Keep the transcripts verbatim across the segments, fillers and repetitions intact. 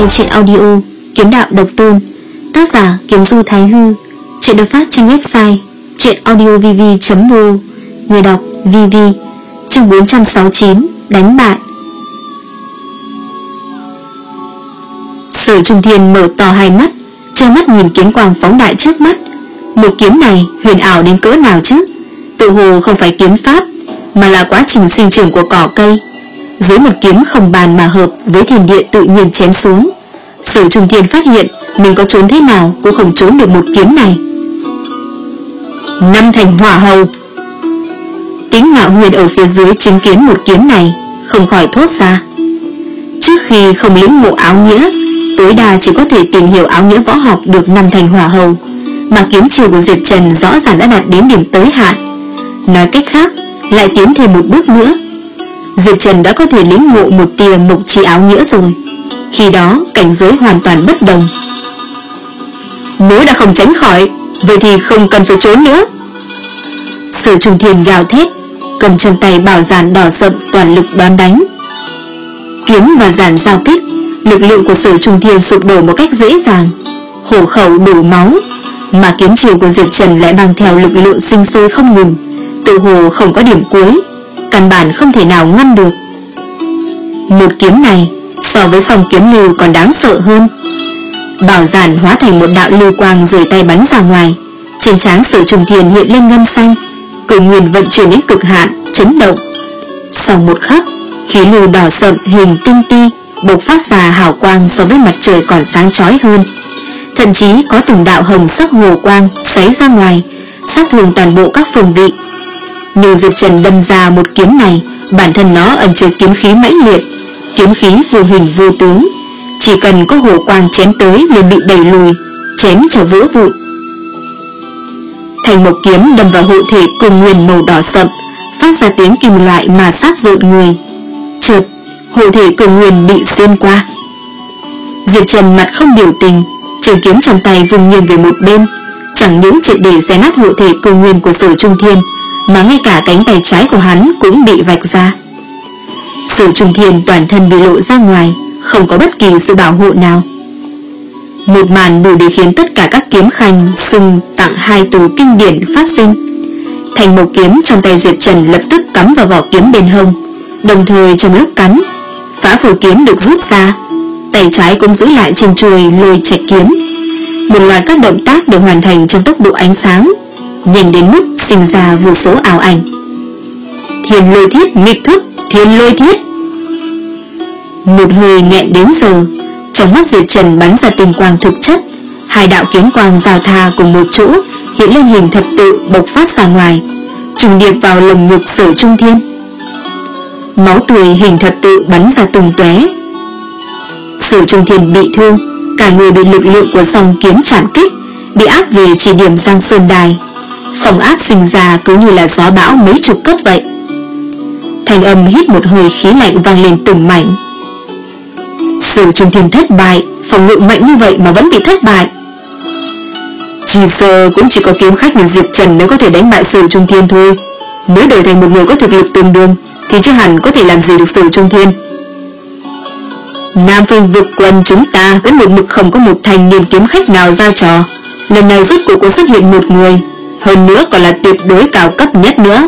truyện audio Kiếm Đạo Độc Tôn, tác giả Kiếm Du Thái Hư. Truyện được phát trên website truyệnaudiovv chấm m o. Người đọc vê vê. Chương bốn trăm sáu mươi chín, đánh bại. Sở Trung Thiên mở to hai mắt, trơ mắt nhìn kiếm quang phóng đại trước mắt. Một kiếm này huyền ảo đến cỡ nào chứ? Tự hồ không phải kiếm pháp, mà là quá trình sinh trưởng của cỏ cây. Dưới một kiếm không bàn mà hợp với thiên địa tự nhiên chém xuống, Sở Trung Thiên phát hiện mình có trốn thế nào cũng không trốn được một kiếm này. Năm thành hỏa hầu. Tính Ngạo Huyền ở phía dưới chứng kiến một kiếm này, không khỏi thốt ra. Trước khi không lĩnh ngộ áo nghĩa, tối đa chỉ có thể tìm hiểu áo nghĩa võ học được năm thành hỏa hầu, mà kiếm chiêu của Diệp Trần rõ ràng đã đạt đến điểm tới hạn. Nói cách khác, lại tiến thêm một bước nữa, Diệp Trần đã có thể lĩnh ngộ một tia mộc chi áo nghĩa rồi. Khi đó cảnh giới hoàn toàn bất đồng. Nếu đã không tránh khỏi, vậy thì không cần phải trốn nữa. Sở Trung Thiên gào thét, cầm trong tay bảo giản đỏ sậm toàn lực đón đánh. Kiếm và giản giao kích, lực lượng của Sở Trung Thiên sụp đổ một cách dễ dàng, hổ khẩu đổ máu, mà kiếm chiêu của Diệp Trần lại mang theo lực lượng sinh sôi không ngừng, tự hồ không có điểm cuối, căn bản không thể nào ngăn được. Một kiếm này so với song kiếm lưu còn đáng sợ hơn. Bảo giản hóa thành một đạo lưu quang rời tay bắn ra ngoài, trên trán Sở Trung Thiên hiện lên ngân xanh, cửu nguyên vận chuyển đến cực hạn, chấn động. Sau một khắc, khí lưu đỏ sậm hình tinh ti bộc phát ra hào quang so với mặt trời còn sáng chói hơn, thậm chí có từng đạo hồng sắc hồ quang xoáy ra ngoài, sát thương toàn bộ các phương vị. Nhưng Diệp Trần đâm ra một kiếm này, bản thân nó ẩn chứa kiếm khí mãnh liệt, kiếm khí vô hình vô tướng, chỉ cần có hồ quang chém tới liền bị đẩy lùi, chém cho vỡ vụn. Thành một kiếm đâm vào hộ thể cùng nguyên màu đỏ sậm, phát ra tiếng kim loại mà sát rợn người. Chợt, hộ thể cường nguyên bị xuyên qua. Diệp Trần mặt không biểu tình, trường kiếm trong tay vùng nghiêng về một bên, chẳng những triệt để xé nát hộ thể cường nguyên của Sở Trung Thiên, mà ngay cả cánh tay trái của hắn cũng bị vạch ra. Sở Trung Thiên toàn thân bị lộ ra ngoài, không có bất kỳ sự bảo hộ nào. Một màn đủ để khiến tất cả các kiếm khanh xưng tặng hai từ kinh điển phát sinh. Thành một kiếm trong tay Diệp Trần lập tức cắm vào vỏ kiếm bên hông, đồng thời trong lúc cắn, phá phổ kiếm được rút ra, tay trái cũng giữ lại trên chuôi lôi trạch kiếm. Một loạt các động tác được hoàn thành trong tốc độ ánh sáng, nhanh đến mức sinh ra vô số ảo ảnh. Thiên lôi thiết nghịch thức, thiên lôi thiết. Một hơi nghẹn đến giờ, trong mắt Diệp Trần bắn ra tinh quang thực chất, hai đạo kiếm quang giao thoa cùng một chỗ, hiện lên hình thập tự bộc phát ra ngoài, trùng điệp vào lồng ngực Sở Trung Thiên. Máu tươi hình thập tự bắn ra tung tóe. Sở Trung Thiên bị thương, cả người bị lực lượng của song kiếm chạm kích, bị áp về chỉ điểm Giang Sơn Đài. Phòng áp sinh ra cứ như là gió bão mấy chục cấp vậy. Thanh âm hít một hơi khí lạnh vang lên từng mảnh. Sở Trung Thiên thất bại, phòng ngự mạnh như vậy mà vẫn bị thất bại. Chỉ giờ cũng chỉ có kiếm khách như Diệp Trần mới có thể đánh bại Sở Trung Thiên thôi. Nếu đổi thành một người có thực lực tương đương thì chưa hẳn có thể làm gì được Sở Trung Thiên. Nam Phương vực quân chúng ta vẫn một mực không có một thành niên kiếm khách nào ra trò. Lần này rốt cuộc có xuất hiện một người, hơn nữa còn là tuyệt đối cao cấp nhất nữa.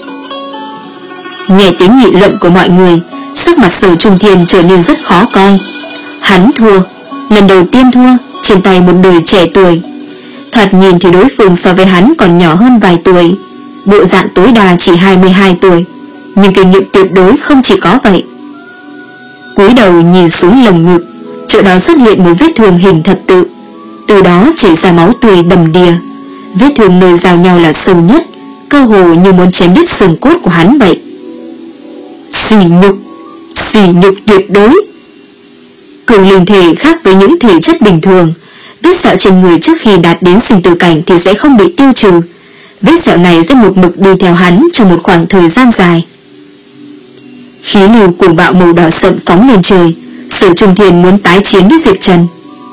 Nghe tiếng nghị luận của mọi người, sắc mặt Sở Trung Thiên trở nên rất khó coi. Hắn thua, lần đầu tiên thua trên tay một đời trẻ tuổi. Thoạt nhìn thì đối phương so với hắn còn nhỏ hơn vài tuổi, bộ dạng tối đa chỉ hai mươi hai tuổi, nhưng kinh nghiệm tuyệt đối không chỉ có vậy. Cúi đầu nhìn xuống lồng ngực, chỗ đó xuất hiện một vết thương hình thập tự, từ đó chảy ra máu tươi đầm đìa. Vết thương nơi giao nhau là sâu nhất, cơ hồ như muốn chém đứt xương cốt của hắn vậy. Sỉ nhục, sỉ nhục tuyệt đối. Cường linh thể khác với những thể chất bình thường, vết sẹo trên người trước khi đạt đến sinh tử cảnh thì sẽ không bị tiêu trừ. Vết sẹo này sẽ một mực đi theo hắn trong một khoảng thời gian dài. Khí lưu cuồng bạo màu đỏ sậm phóng lên trời. Sở Trung Thiên muốn tái chiến với Diệp Trần.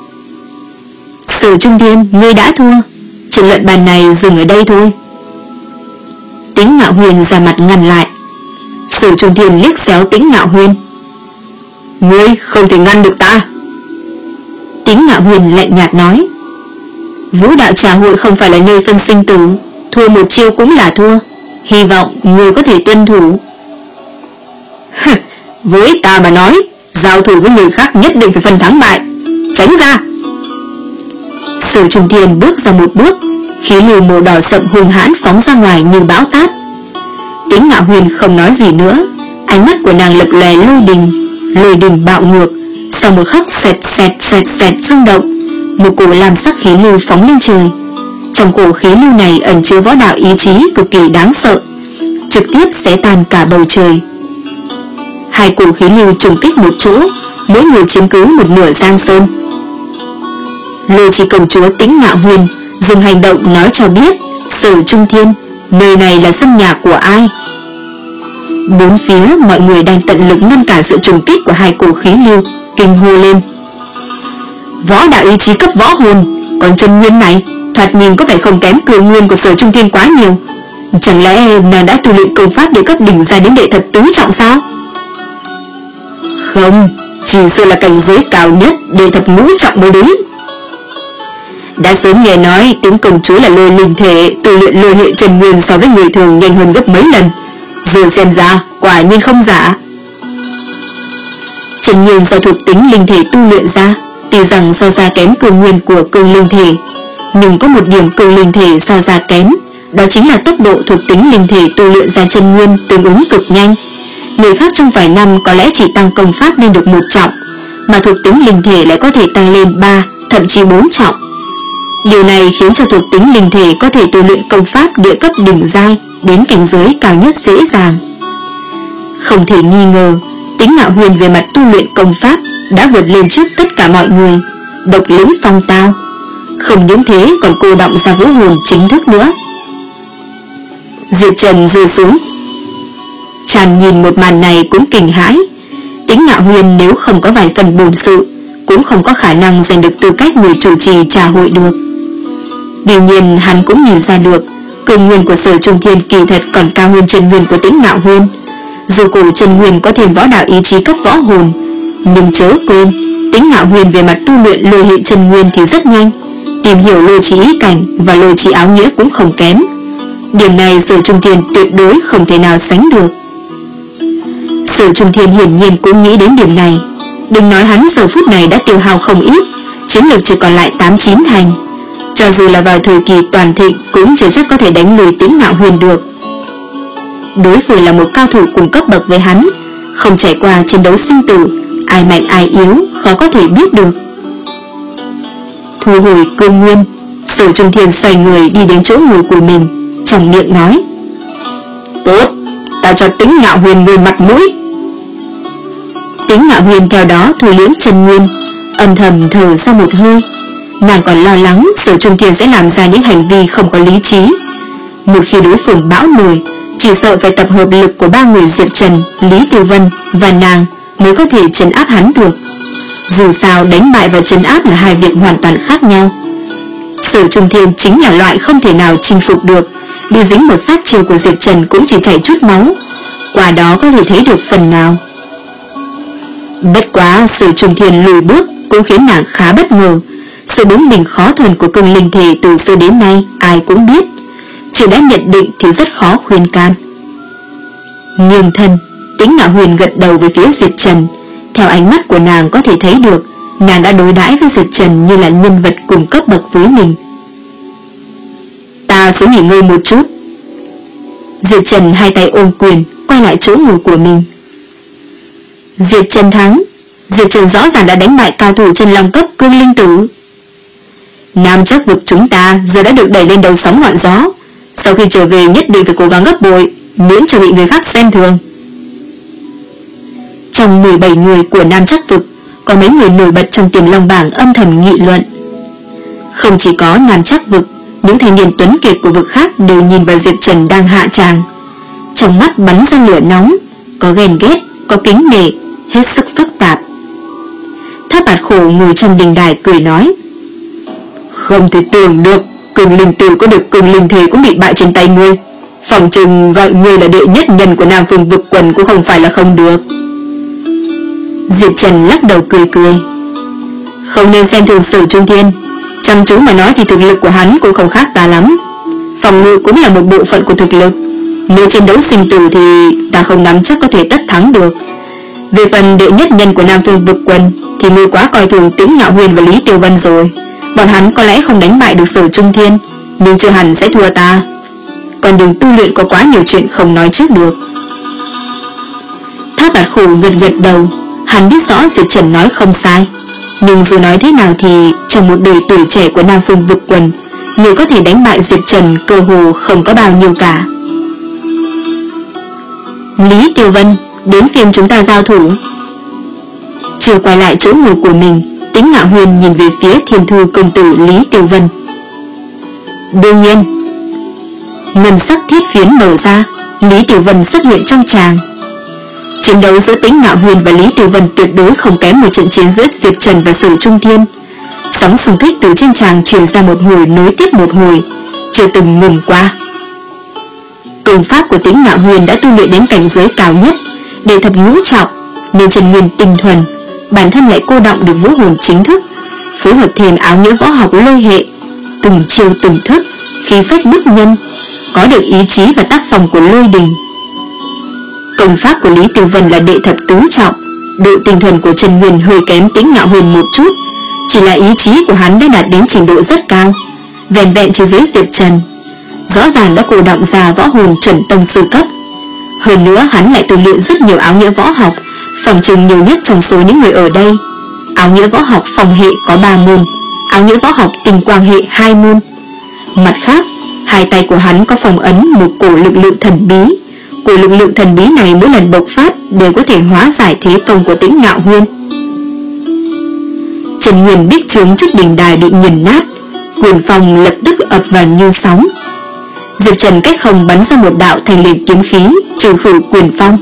Sở Trung Thiên, ngươi đã thua, trận luận bàn này dừng ở đây thôi. Tĩnh Ngạo Huyền ra mặt ngăn lại. Sở Trung Thiên liếc xéo Tĩnh Ngạo Huyền. Ngươi không thể ngăn được ta. Tính Ngạo Huyền lạnh nhạt nói: Vũ đạo trà hội không phải là nơi phân sinh tử, thua một chiêu cũng là thua, hy vọng người có thể tuân thủ. Với ta mà nói, giao thủ với người khác nhất định phải phân thắng bại, tránh ra. Sử Trung Thiên bước ra một bước, khí lưu màu đỏ sậm hung hãn phóng ra ngoài như bão táp. Tính Ngạo Huyền không nói gì nữa, ánh mắt của nàng lập lòe lôi đình, lôi đình bạo ngược. Sau một khắc xẹt xẹt xẹt xẹt rung động, một cổ lam sắc khí lưu phóng lên trời. Trong cổ khí lưu này ẩn chứa võ đạo ý chí cực kỳ đáng sợ, trực tiếp xé tan cả bầu trời. Hai cổ khí lưu trùng kích một chỗ, mỗi người chiếm cứ một nửa giang sơn. Lôi Chi công chúa Tính Ngạo Huyền dùng hành động nói cho biết Sở Trung Thiên, nơi này là sân nhà của ai. Bốn phía mọi người đang tận lực ngăn cản sự trùng kích của hai cổ khí lưu, kinh hô lên: Võ đạo ý chí cấp võ hồn, còn chân nguyên này thoạt nhìn có vẻ không kém cường nguyên của Sở Trung Thiên quá nhiều. Chẳng lẽ nàng đã tu luyện công pháp để cấp đỉnh ra đến đệ thật tứ trọng sao? Không, chỉ sợ là cảnh giới cao nhất đệ thật ngũ trọng mới đúng. Đã sớm nghe nói Tính công chúa là lôi linh thể, tu luyện lôi hệ chân nguyên so với người thường nhanh hơn gấp mấy lần. Giờ xem ra quả nhiên không giả. Chân nguyên do thuộc tính linh thể tu luyện ra, tuy rằng so ra kém cường nguyên của cường linh thể, nhưng có một điểm cường linh thể so ra kém, đó chính là tốc độ thuộc tính linh thể tu luyện ra chân nguyên tương ứng cực nhanh. Người khác trong vài năm có lẽ chỉ tăng công pháp lên được một trọng, mà thuộc tính linh thể lại có thể tăng lên ba, thậm chí bốn trọng. Điều này khiến cho thuộc tính linh thể có thể tu luyện công pháp địa cấp đỉnh giai đến cảnh giới cao nhất dễ dàng. Không thể nghi ngờ, Tính Ngạo Huyền về mặt tu luyện công pháp đã vượt lên trước tất cả mọi người, độc lĩnh phong tao. Không những thế còn cô động ra vũ hồn chính thức nữa. Diệp Trần rơi xuống. Chàng nhìn một màn này cũng kinh hãi. Tính Ngạo Huyền nếu không có vài phần bổn sự, cũng không có khả năng giành được tư cách người chủ trì trà hội được. Tuy nhiên hắn cũng nhìn ra được, cường nguyên của Sở Trung Thiên kỳ thật còn cao hơn chân nguyên của Tính Ngạo Huyền. Dù cổ chân nguyên có thêm võ đạo ý chí cấp võ hồn, nhưng chớ quên, Tính Ngạo Huyền về mặt tu luyện lôi hệ chân nguyên thì rất nhanh, tìm hiểu lôi chỉ ý cảnh và lôi chỉ áo nghĩa cũng không kém. Điểm này Sở Trung Thiên tuyệt đối không thể nào sánh được. Sở Trung Thiên hiển nhiên cũng nghĩ đến điểm này. Đừng nói hắn giờ phút này đã tiêu hao không ít, chiến lược chỉ còn lại tám chín thành. Cho dù là vào thời kỳ toàn thịnh cũng chưa chắc có thể đánh lùi Tính Ngạo Huyền được. Đối phương là một cao thủ cùng cấp bậc với hắn, không trải qua chiến đấu sinh tử, ai mạnh ai yếu khó có thể biết được. Thu hồi cương nguyên, Sở Trung Thiên xoay người đi đến chỗ ngồi của mình, trong miệng nói: Tốt, ta cho Tính Ngạo Huyền người mặt mũi. Tính Ngạo Huyền theo đó thu liễm chân nguyên, âm thầm thở ra một hơi. Nàng còn lo lắng Sở Trung Thiên sẽ làm ra những hành vi không có lý trí. Một khi đối phương bão nổi, chỉ sợ phải tập hợp lực của ba người Diệp Trần, Lý Tử Vân và nàng mới có thể trấn áp hắn được. Dù sao đánh bại và trấn áp là hai việc hoàn toàn khác nhau. Sở Trung Thiên chính là loại không thể nào chinh phục được, đi dính một sát chiêu của Diệp Trần cũng chỉ chảy chút máu, qua đó có thể thấy được phần nào. Bất quá Sở Trung Thiên lùi bước cũng khiến nàng khá bất ngờ. Sự bướng bỉnh khó thuần của cường linh thể từ xưa đến nay ai cũng biết, chuyện đã nhận định thì rất khó khuyên can. Nghiêng thân, Tính Ngạo Huyền gật đầu về phía Diệp Trần. Theo ánh mắt của nàng có thể thấy được, nàng đã đối đãi với Diệp Trần như là nhân vật cùng cấp bậc với mình. Ta sẽ nghỉ ngơi một chút. Diệp Trần hai tay ôm quyền, quay lại chỗ ngồi của mình. Diệp Trần thắng. Diệp Trần rõ ràng đã đánh bại cao thủ chân long cấp cương linh tử. Nam Chắc vực chúng ta giờ đã được đẩy lên đầu sóng ngọn gió, sau khi trở về nhất định phải cố gắng gấp bội, miễn cho bị người khác xem thường. Trong mười bảy người của Nam Chắc vực, có mấy người nổi bật trong Tiềm Long bảng âm thầm nghị luận. Không chỉ có Nam Chắc vực, những thanh niên tuấn kiệt của vực khác đều nhìn vào Diệp Trần đang hạ tràng. Trong mắt bắn ra lửa nóng, có ghen ghét, có kính nể, hết sức phức tạp. Tháp Bạt Khổ ngồi trong đình đài cười nói: Không thể tưởng được cường linh tử có được cường linh thể cũng bị bại trên tay ngươi. Phòng chừng gọi ngươi là đệ nhất nhân của Nam Phương vực quần cũng không phải là không được. Diệp Trần lắc đầu cười cười: Không nên xem thường Sở Trung Thiên. Chăm chú mà nói thì thực lực của hắn cũng không khác ta lắm. Phòng ngự cũng là một bộ phận của thực lực. Nếu chiến đấu sinh tử thì ta không nắm chắc có thể tất thắng được. Về phần đệ nhất nhân của Nam Phương Vực Quân thì ngươi quá coi thường Tĩnh Ngạo Huyền và Lý Tiểu Vân rồi. Bọn hắn có lẽ không đánh bại được Sở Trung Thiên, nhưng chưa hẳn sẽ thua ta. Còn đường tu luyện có quá nhiều chuyện không nói trước được. Thác Bạt Khổ gật gật đầu. Hắn biết rõ Diệp Trần nói không sai, nhưng dù nói thế nào thì trong một đời tuổi trẻ của Nam Phương Vực Quân, người có thể đánh bại Diệp Trần cơ hồ không có bao nhiêu cả. Lý Tiểu Vân, đến phiên chúng ta giao thủ. Chưa quay lại chỗ ngồi của mình, Tĩnh Ngạo Huyền nhìn về phía Thiên Thư công tử Lý Tiểu Vân. Đương nhiên. Ngân sắc thiết phiến mở ra, Lý Tiểu Vân xuất hiện trong tràng. Chiến đấu giữa Tĩnh Ngạo Huyền và Lý Tiểu Vân tuyệt đối không kém một trận chiến giữa Diệp Trần và Sở Trung Thiên. Sóng xung kích từ trên tràng truyền ra một hồi nối tiếp một hồi, chưa từng ngừng qua. Công pháp của Tĩnh Ngạo Huyền đã tu luyện đến cảnh giới cao nhất, đệ thập ngũ trọng, nên chân nguyên tinh thuần, bản thân lại cô động được vũ hồn chính thức, phối hợp thêm áo nghĩa võ học lôi hệ, từng chiêu từng thức, khí phách bức nhân, có được ý chí và tác phong của lôi đình. Công pháp của Lý Tiểu Vân là đệ thập tứ trọng, độ tinh thuần của chân nguyên hơi kém Tĩnh Ngạo Huyền một chút, chỉ là ý chí của hắn đã đạt đến trình độ rất cao, vẻn vẹn chỉ dưới Diệp Trần, rõ ràng đã cô động ra võ hồn chuẩn tông sư cấp. Hơn nữa hắn lại tu luyện rất nhiều áo nghĩa võ học, phòng trừng nhiều nhất trong số những người ở đây. Áo nghĩa võ học phòng hệ có ba môn, áo nghĩa võ học tinh quang hệ hai môn. Mặt khác, hai tay của hắn có phong ấn một cổ lực lượng thần bí. Cổ lực lượng thần bí này mỗi lần bộc phát đều có thể hóa giải thế công của Tĩnh Ngạo Huyền. Trần Nguyên bích trướng trước đỉnh đài bị nghiền nát, quyền phong lập tức ập vào như sóng. Diệp Trần cách không bắn ra một đạo thành liền kiếm khí trừ khử quyền phong.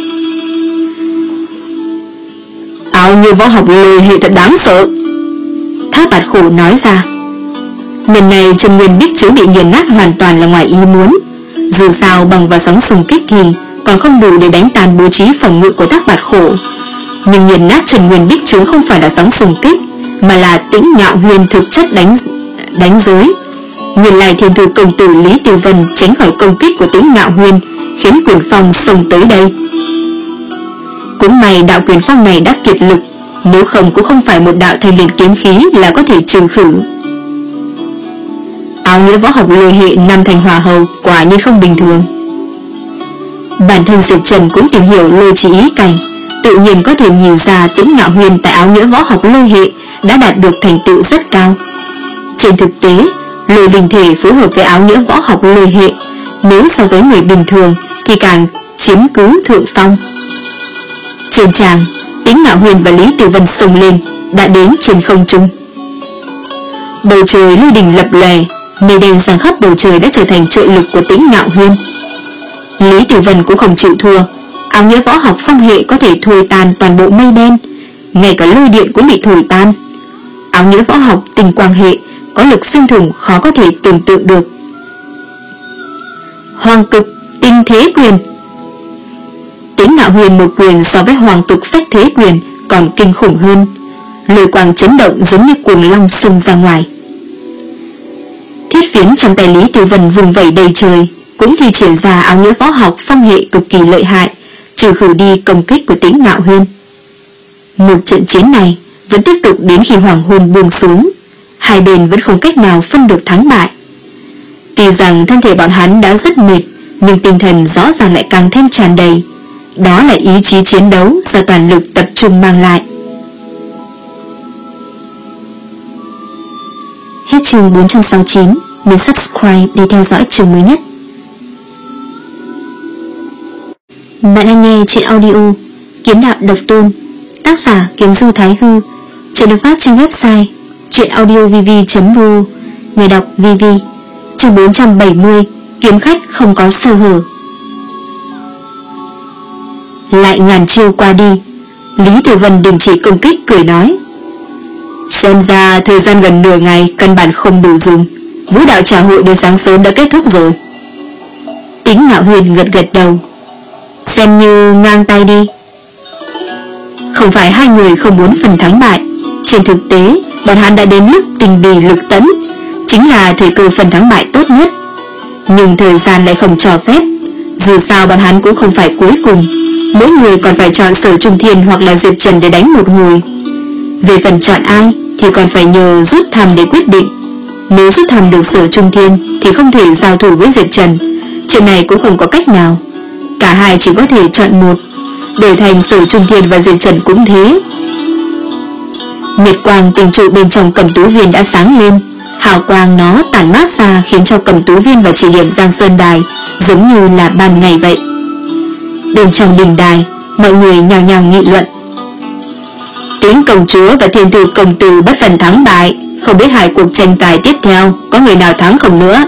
Áo như võ học lôi hệ thật đáng sợ, Thác Bạt Khổ nói ra. Lần này Trần Nguyên bích trướng bị nghiền nát hoàn toàn là ngoài ý muốn. Dù sao bằng vào sóng xung kích thì còn không đủ để đánh tan bố trí phòng ngự của Thác Bạt Khổ. Nhưng nghiền nát Trần Nguyên bích trướng không phải là sóng xung kích, mà là Tĩnh Ngạo Huyền thực chất đánh đánh giới. Nguyên lai Thiên Thư công tử Lý Tiểu Vân tránh khỏi công kích của Tĩnh Ngạo Huyền, khiến quyền phong xông tới đây. Cũng may đạo quyền phong này đã kiệt lực, nếu không cũng không phải một đạo thanh liền kiếm khí là có thể trừ khử. Áo nghĩa võ học lôi hệ năm thành hòa hầu quả nhiên không bình thường. Bản thân Diệp Trần cũng tìm hiểu lôi chỉ ý cảnh, tự nhiên có thể nhìn ra Tĩnh Ngạo Huyền tại áo nghĩa võ học lôi hệ đã đạt được thành tựu rất cao. Trên thực tế, lôi đình thể phối hợp với áo nghĩa võ học lôi hệ, nếu so với người bình thường thì càng chiếm cứ thượng phong. Trên tràng, Tĩnh Ngạo Huyền và Lý Tiểu Vân xông lên, đã đến trên không trung. Bầu trời lôi đình lập lòe, mây đen sang khắp bầu trời đã trở thành trợ lực của Tĩnh Ngạo Huyền. Lý Tiểu Vân cũng không chịu thua, áo nghĩa võ học phong hệ có thể thổi tan toàn bộ mây đen, ngay cả lôi điện cũng bị thổi tan. Áo nghĩa võ học tinh quang hệ có lực xuyên thủng khó có thể tưởng tượng được. Hoàng cực tinh thế quyền. Tĩnh Ngạo Huyền một quyền so với hoàng cực phách thế quyền còn kinh khủng hơn, lôi quang chấn động giống như cuồng long xông ra ngoài. Thiết phiến trong tay Lý Tiểu Vân vùng vẩy đầy trời, cũng thi triển ra áo nghĩa võ học phong hệ cực kỳ lợi hại, trừ khử đi công kích của Tĩnh Ngạo Huyền. Một trận chiến này vẫn tiếp tục đến khi hoàng hôn buông xuống, hai bên vẫn không cách nào phân được thắng bại. Tuy rằng thân thể bọn hắn đã rất mệt, nhưng tinh thần rõ ràng lại càng thêm tràn đầy. Đó là ý chí chiến đấu do toàn lực tập trung mang lại. Hết chương bốn trăm sáu mươi chín, nhấn subscribe để theo dõi chương mới nhất. Bạn đang nghe chuyện audio Kiếm Đạo Độc Tôn, tác giả Kiếm Du Thái Hư, chuyện được phát trên website truyện audio v v chấm v o, người đọc vê vê. Chương bốn trăm bảy mươi, kiếm khách không có sơ hở. Lại ngàn chiêu qua đi, Lý Tiểu Vân đình chỉ công kích, cười nói: xem ra thời gian gần nửa ngày căn bản không đủ dùng, vũ đạo trà hội đến sáng sớm đã kết thúc rồi. Tĩnh Ngạo Huyền gật gật đầu: xem như ngang tay đi. Không phải hai người không muốn phần thắng bại, trên thực tế bọn hắn đã đến lúc tình bì lực tấn, chính là thời cơ phần thắng bại tốt nhất. Nhưng thời gian lại không cho phép. Dù sao bọn hắn cũng không phải cuối cùng, mỗi người còn phải chọn Sở Trung Thiên hoặc là Diệp Trần để đánh một hồi. Về phần chọn ai thì còn phải nhờ rút thăm để quyết định. Nếu rút thăm được Sở Trung Thiên thì không thể giao thủ với Diệp Trần. Chuyện này cũng không có cách nào. Cả hai chỉ có thể chọn một. Đổi thành Sở Trung Thiên và Diệp Trần cũng thế. Nhiệt quang tình trụ bên trong Cầm Tú Viên đã sáng lên. Hào quang nó tản mát ra khiến cho Cầm Tú Viên và chỉ điểm Giang Sơn Đài giống như là ban ngày vậy. Bên trong đình đài, mọi người nhào nhào nghị luận. Tính công chúa và thiên thư công tử bất phần thắng bại, không biết hai cuộc tranh tài tiếp theo có người nào thắng không nữa.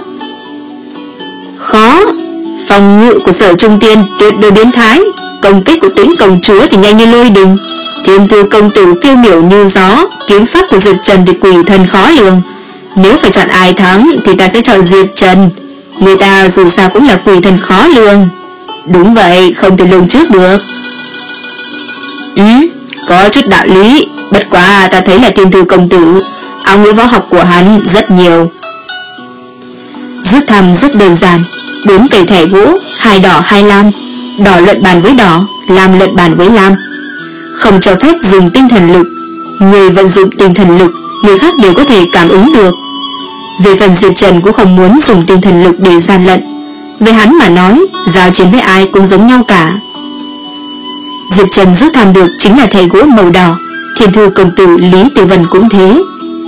Khó. Phòng ngự của Sở Trung Tiên tuyệt đối biến thái, công kích của Tính công chúa thì nhanh như lôi đình, thiên thư công tử phiêu miểu như gió, kiếm pháp của Diệp Trần thì quỷ thần khó lường. Nếu phải chọn ai thắng thì ta sẽ chọn Diệp Trần. Người ta dù sao cũng là quỷ thần khó lường. Đúng vậy, không thể lường trước được. Ừ, có chút đạo lý. Bất quá ta thấy là thiên thư công tử, áo nghĩa võ học của hắn rất nhiều. Rút thăm rất đơn giản. Bốn cây thẻ gỗ, hai đỏ hai lam. Đỏ luận bàn với đỏ, lam luận bàn với lam. Không cho phép dùng tinh thần lực. Người vận dụng tinh thần lực, người khác đều có thể cảm ứng được. Về phần Diệp Trần cũng không muốn dùng tinh thần lực để gian lận. Với hắn mà nói, giao chiến với ai cũng giống nhau cả. Diệp Trần rút thăm được chính là thẻ gỗ màu đỏ. Thiên thư công tử Lý Tiểu Vân cũng thế.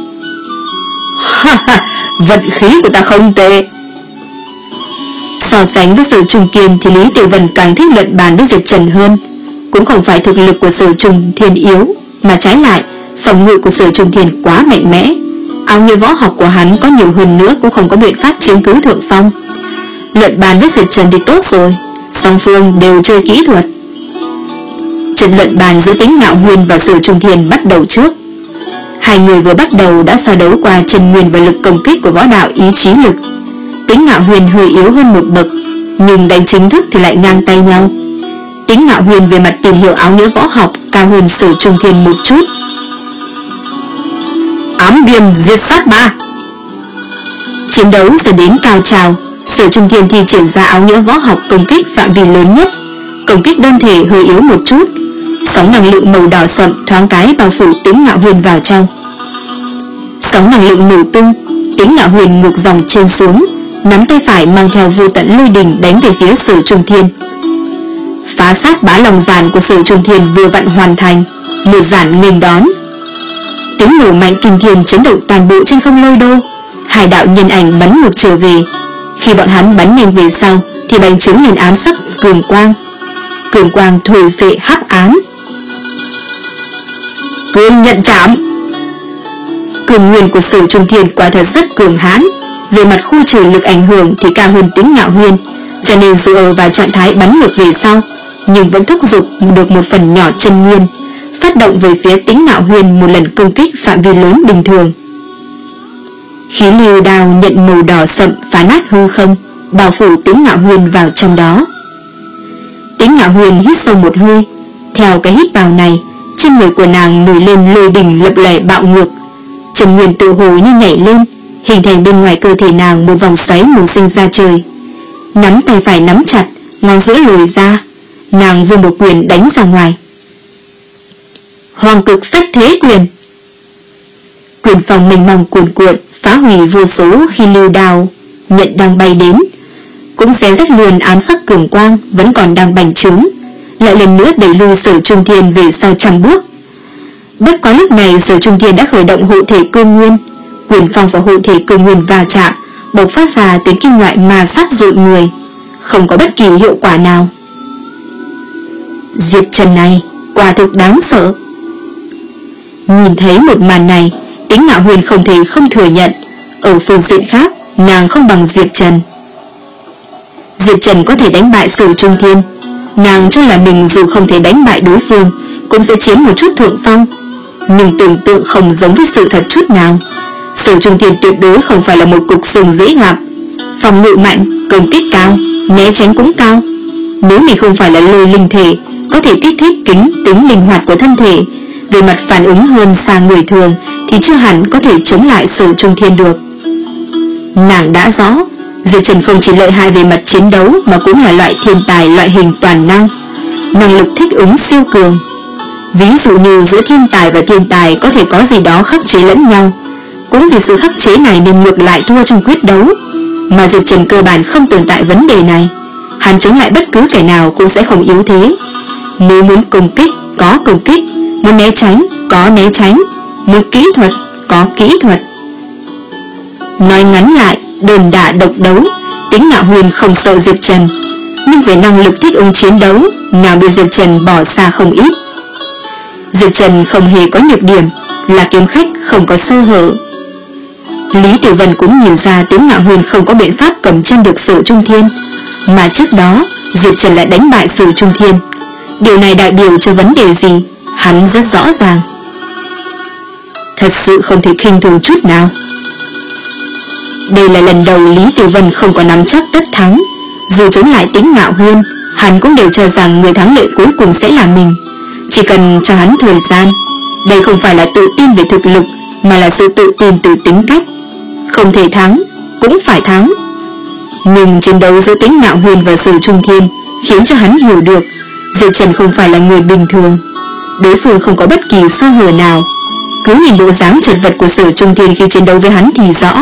Ha ha, vận khí của ta không tệ. So sánh với Sở Trung Kiên thì Lý Tiểu Vân càng thích luận bàn với Diệp Trần hơn. Cũng không phải thực lực của Sở Trung Thiên yếu, mà trái lại phòng ngự của Sở Trung Thiên quá mạnh mẽ. Áo nghĩa võ học của hắn có nhiều hơn nữa cũng không có biện pháp chiếm cứ thượng phong. Luận bàn với Diệp Trần thì tốt rồi, song phương đều chơi kỹ thuật. Trận luận bàn giữa Tính Ngạo Huyền và Sở Trung Thiên bắt đầu trước. Hai người vừa bắt đầu đã so đấu qua chân nguyên và lực công kích của võ đạo ý chí lực. Tính Ngạo Huyền hơi yếu hơn một bậc, nhưng đánh chính thức thì lại ngang tay nhau. Tính Ngạo Huyền về mặt tìm hiểu áo nghĩa võ học cao hơn Sở Trung Thiên một chút. Ám viêm diệt sát ba. Chiến đấu dần đến cao trào. Sở Trung Thiên thi triển ra áo nghĩa võ học công kích phạm vi lớn nhất. Công kích đơn thể hơi yếu một chút. Sóng năng lượng màu đỏ sậm thoáng cái bao phủ Tính Ngạo Huyền vào trong. Sóng năng lượng nổ tung. Tính Ngạo Huyền ngược dòng trên xuống, nắm tay phải mang theo vô tận lôi đình đánh về phía Sở Trung Thiên. Phá sát bá lòng giản của Sở Trung Thiên vừa vặn hoàn thành. Một giản nghênh đón. Tiếng nổ mạnh kinh thiên chấn động toàn bộ trên không lôi đô. Hai đạo nhân ảnh bắn ngược trở về. Khi bọn hắn bắn nhanh về sau thì bành trướng lên ám sắc cường quang. Cường quang thổi phệ hắc ám. Cường nhận chạm. Cường nguyên của Sở Trung Thiên quả thật rất cường hãn. Về mặt khu trừ lực ảnh hưởng thì cao hơn Tính Ngạo Huyền, cho nên dù ở vào trạng thái bắn ngược về sau, nhưng vẫn thúc giục được một phần nhỏ chân nguyên, phát động về phía Tính Ngạo Huyền một lần công kích phạm vi lớn bình thường. Khí lưu đao nhận màu đỏ sậm phá nát hư không, bao phủ Tính Ngạo Huyền vào trong đó. Tính Ngạo Huyền hít sâu một hơi. Theo cái hít vào này, trên người của nàng nổi lên lôi đình lập lòe bạo ngược. Chân nguyên tự hồ như nhảy lên, hình thành bên ngoài cơ thể nàng một vòng xoáy màu xanh ra trời. Nắm tay phải nắm chặt, ngón giữa lồi ra, nàng vung một quyền đánh ra ngoài. Hoàng cực phách thế quyền. Quyền phòng mênh mông cuồn cuộn, phá hủy vô số khi lưu đao nhận đang bay đến, cũng xé rách luôn ám sắc cường quang vẫn còn đang bành trướng, lại lần nữa đẩy lui Sở Trung Thiên về sau trăm bước. Bất quá lúc này Sở Trung Thiên đã khởi động hộ thể cơ nguyên, quyền phong và hộ thể cơ nguyên va chạm, bộc phát ra tiếng kim loại ma sát rợn người, không có bất kỳ hiệu quả nào. Diệp Trần này quả thực đáng sợ. Nhìn thấy một màn này, Tính Ngạo Huyền không thể không thừa nhận, ở phương diện khác nàng không bằng Diệp Trần. Diệp Trần có thể đánh bại Sở Trung Thiên, nàng cho là mình dù không thể đánh bại đối phương cũng sẽ chiếm một chút thượng phong, nhưng tưởng tượng không giống với sự thật chút nào. Sở Trung Thiên tuyệt đối không phải là một cục sừng dễ gặp, phòng ngự mạnh, công kích cao, né tránh cũng cao. Nếu mình không phải là lôi linh thể, có thể kích thích kính tính linh hoạt của thân thể, về mặt phản ứng hơn xa người thường thì chưa hẳn có thể chống lại Sở Trung Thiên được. Nàng đã rõ Diệp Trần không chỉ lợi hại về mặt chiến đấu mà cũng là loại thiên tài loại hình toàn năng, năng lực thích ứng siêu cường. Ví dụ như giữa thiên tài và thiên tài có thể có gì đó khắc chế lẫn nhau, cũng vì sự khắc chế này nên ngược lại thua trong quyết đấu. Mà Diệp Trần cơ bản không tồn tại vấn đề này, hắn chống lại bất cứ kẻ nào cũng sẽ không yếu thế. Nếu muốn công kích, có công kích; muốn né tránh, có né tránh; muốn kỹ thuật, có kỹ thuật. Nói ngắn lại, đơn đả độc đấu, Tính Ngạo Huyền không sợ Diệp Trần, nhưng về năng lực thích ứng chiến đấu, nào bị Diệp Trần bỏ xa không ít. Diệp Trần không hề có nhược điểm, là kiếm khách không có sơ hở. Lý Tiểu Vân cũng nhìn ra Tính Ngạo Huyền không có biện pháp cầm chân được Sở Trung Thiên, mà trước đó Diệp Trần lại đánh bại Sở Trung Thiên. Điều này đại biểu cho vấn đề gì, hắn rất rõ ràng. Thật sự không thể khinh thường chút nào. Đây là lần đầu Lý Tiểu Vân không có nắm chắc tất thắng. Dù chống lại Tính Ngạo Huyền, hắn cũng đều cho rằng người thắng lợi cuối cùng sẽ là mình. Chỉ cần cho hắn thời gian. Đây không phải là tự tin về thực lực, mà là sự tự tin từ tính cách. Không thể thắng, cũng phải thắng. Nhưng chiến đấu giữa Tính Ngạo Huyền và Sở Trung Thiên khiến cho hắn hiểu được Diệp Trần không phải là người bình thường. Đối phương không có bất kỳ sơ hở nào. Cứ nhìn bộ dáng chật vật của Sở Trung Thiên khi chiến đấu với hắn thì rõ.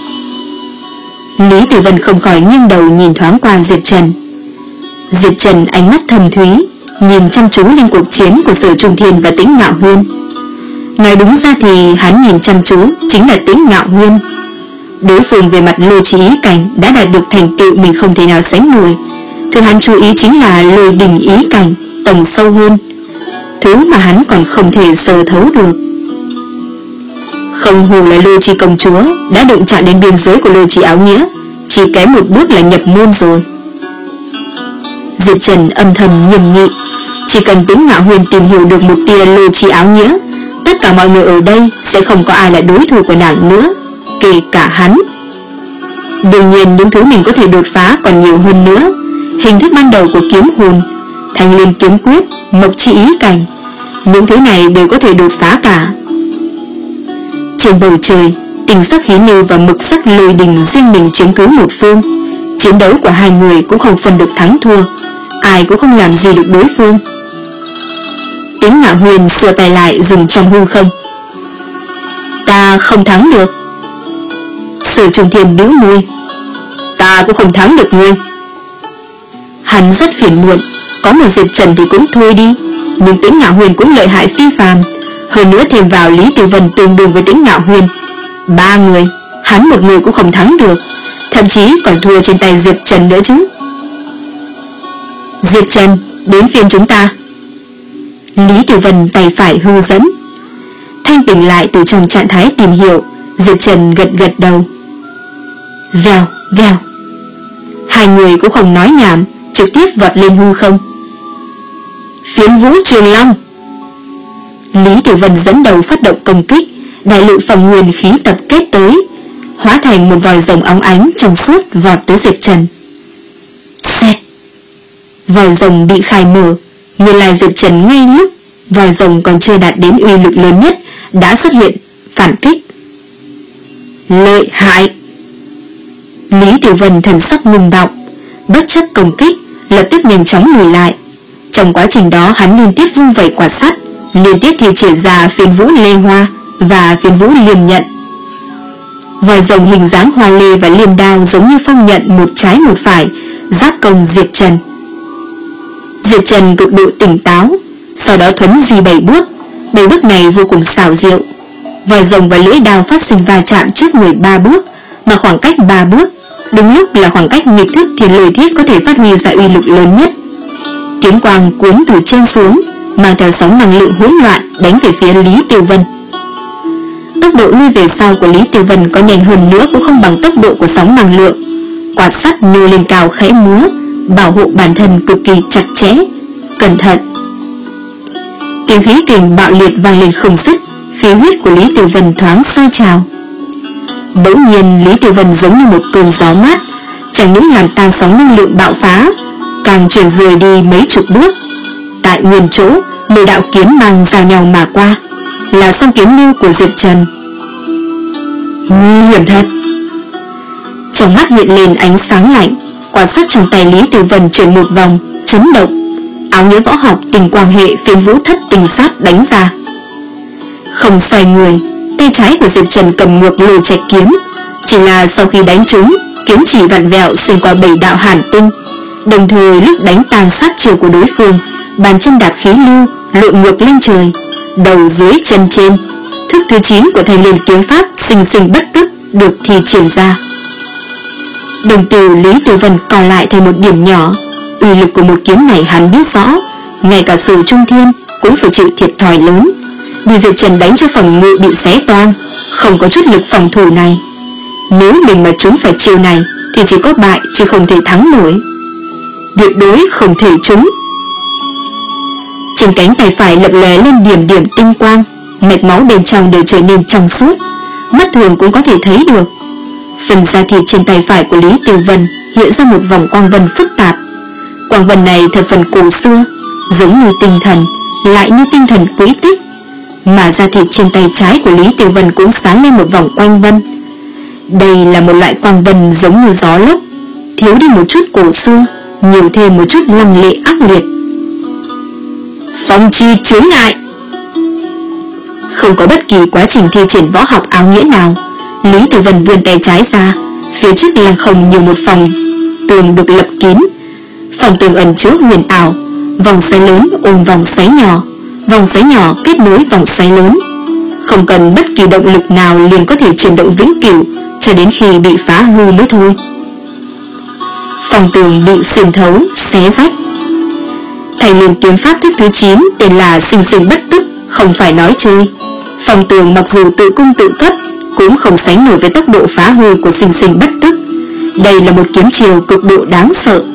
Lý Tiểu Vân không khỏi nghiêng đầu nhìn thoáng qua Diệp Trần. Diệp Trần ánh mắt thâm thúy, nhìn chăm chú lên cuộc chiến của Sở Trung Thiên và Tính Ngạo Huyền. Nói đúng ra thì hắn nhìn chăm chú chính là Tính Ngạo Huyền. Đối phương về mặt lôi trí ý cảnh đã đạt được thành tựu mình không thể nào sánh nổi. Thứ hắn chú ý chính là lôi đình ý cảnh, tầng sâu hơn, thứ mà hắn còn không thể sờ thấu được. Không hồ là lôi chi công chúa đã đụng chạm đến biên giới của lôi chi áo nghĩa, chỉ kém một bước là nhập môn rồi. Diệp Trần âm thầm nghiêm nghị, chỉ cần Tính Ngạo Huyền tìm hiểu được một tia lôi chi áo nghĩa, tất cả mọi người ở đây sẽ không có ai là đối thủ của nàng nữa, kể cả hắn. Đương nhiên những thứ mình có thể đột phá còn nhiều hơn nữa. Hình thức ban đầu của kiếm hồn, Thanh Liên kiếm quyết, mộc chi ý cảnh, những thứ này đều có thể đột phá cả. Trên bầu trời, tình sắc khí lưu và mực sắc lôi đình riêng mình chiếm cứ một phương. Chiến đấu của hai người cũng không phân được thắng thua, ai cũng không làm gì được đối phương. Tính Ngạo Huyền sửa tay lại dừng trong hư không. Ta không thắng được. Sở Trung Thiên bĩu môi. Ta cũng không thắng được ngươi. Hắn rất phiền muộn, có một Diệp Trần thì cũng thôi đi, nhưng Tính Ngạo Huyền cũng lợi hại phi phàm. Hơn nữa thêm vào Lý Tiểu Vân tương đương với Tính Ngạo Huyền, ba người, hắn một người cũng không thắng được, thậm chí còn thua trên tay Diệp Trần nữa chứ. Diệp Trần, đến phiên chúng ta. Lý Tiểu Vân tay phải hư dẫn. Thanh tỉnh lại từ trong trạng thái tìm hiểu, Diệp Trần gật gật đầu. Vèo, vèo. Hai người cũng không nói nhảm, trực tiếp vọt lên hư không. Phiến Vũ Trường Long. Lý Tiểu Vân dẫn đầu phát động công kích, đại lượng phòng nguyên khí tập kết tới, hóa thành một vòi rồng óng ánh trong suốt vọt tới Diệp Trần. Xẹt. Vòi rồng bị khai mở. Nguyên lai Diệp Trần ngay lúc vòi rồng còn chưa đạt đến uy lực lớn nhất đã xuất hiện phản kích. Lợi hại. Lý Tiểu Vân thần sắc ngưng động, bất chấp công kích, lập tức nhanh chóng lùi lại. Trong quá trình đó hắn liên tiếp vung vẩy quạt sắt, liên tiếp thi triển ra phiến vũ lê hoa và phiến vũ liềm nhận. Vòi rồng hình dáng hoa lê và liềm đao giống như phong nhận một trái một phải, giáp công Diệp Trần. Diệp Trần cực độ tỉnh táo, sau đó thuấn di bảy bước. Bảy bước này vô cùng xảo diệu. Vòi rồng và lưỡi đao phát sinh va chạm trước người ba bước, mà khoảng cách ba bước đúng lúc là khoảng cách nghịch thức thiên lôi thiết có thể phát huy ra uy lực lớn nhất. Kiếm quang cuốn từ trên xuống, mang theo sóng năng lượng hỗn loạn đánh về phía Lý Tiểu Vân. Tốc độ lui về sau của Lý Tiểu Vân có nhanh hơn nữa cũng không bằng tốc độ của sóng năng lượng. Quạt sắt nhô lên cao khẽ múa, bảo hộ bản thân cực kỳ chặt chẽ, cẩn thận. Tiếng khí kình bạo liệt vang lên không dứt, khí huyết của Lý Tiểu Vân thoáng sôi trào. Bỗng nhiên Lý Tiểu Vân giống như một cơn gió mát, chẳng những làm tan sóng năng lượng bạo phá, càng chuyển rời đi mấy chục bước. Tại nguyên chỗ, Mười đạo kiếm mang giao nhau mà qua, là song kiếm lưu của Diệp Trần. Nguy hiểm thật. Trong mắt hiện lên ánh sáng lạnh, quả sắt trong tay Lý Tử Vân chuyển một vòng, chấn động. Áo nghĩa võ học tình quang hệ phiến vũ thất tình sát đánh ra. Không xoay người, tay trái của Diệp Trần cầm ngược lôi trạch kiếm, chỉ là sau khi đánh trúng, kiếm chỉ vặn vẹo xuyên qua bảy đạo hàn tinh. Đồng thời lúc đánh tan sát chiều của đối phương, bàn chân đạp khí lưu lộn ngược lên trời, đầu dưới chân trên. Thức thứ chín của thanh liên kiếm pháp sinh sinh bất tức được thi triển ra. Đồng tử Lý Tử Vân còn lại thành một điểm nhỏ. Uy lực của một kiếm này hắn biết rõ, ngay cả sự trung thiên cũng phải chịu thiệt thòi lớn. Bị Diệp Trần đánh cho phòng ngự bị xé toang, không có chút lực phòng thủ này. Nếu mình mà trúng phải chiêu này thì chỉ có bại chứ không thể thắng nổi. Tuyệt đối không thể trúng. Trên cánh tay phải lập lòe lên điểm điểm tinh quang, mạch máu bên trong đều trở nên trong suốt, mắt thường cũng có thể thấy được. Phần da thịt trên tay phải của Lý Tử Vân hiện ra một vòng quang vân phức tạp. Quang vân này thật phần cổ xưa, giống như tinh thần, lại như tinh thần quỹ tích. Mà da thịt trên tay trái của Lý Tử Vân cũng sáng lên một vòng quang vân. Đây là một loại quang vân giống như gió lốc, thiếu đi một chút cổ xưa, nhiều thêm một chút lăng lệ ác liệt. Phong chi chướng ngại. Không có bất kỳ quá trình thi triển võ học áo nghĩa nào, Lý Tử Vân vươn tay trái ra, phía trước lăng không nhiều một phòng tường được lập kín. Phòng tường ẩn chứa huyền ảo, vòng xoáy lớn ôm vòng xoáy nhỏ, vòng xoáy nhỏ kết nối vòng xoáy lớn. Không cần bất kỳ động lực nào liền có thể chuyển động vĩnh cửu cho đến khi bị phá hư mới thôi. Phòng tường bị xuyên thấu, xé rách. Thành liên kiếm pháp thức thứ chín tên là sinh sinh bất tức, không phải nói chơi. Phòng tường mặc dù tự cung tự cấp cũng không sánh nổi với tốc độ phá hư của sinh sinh bất tức. Đây là một kiếm chiều cực độ đáng sợ.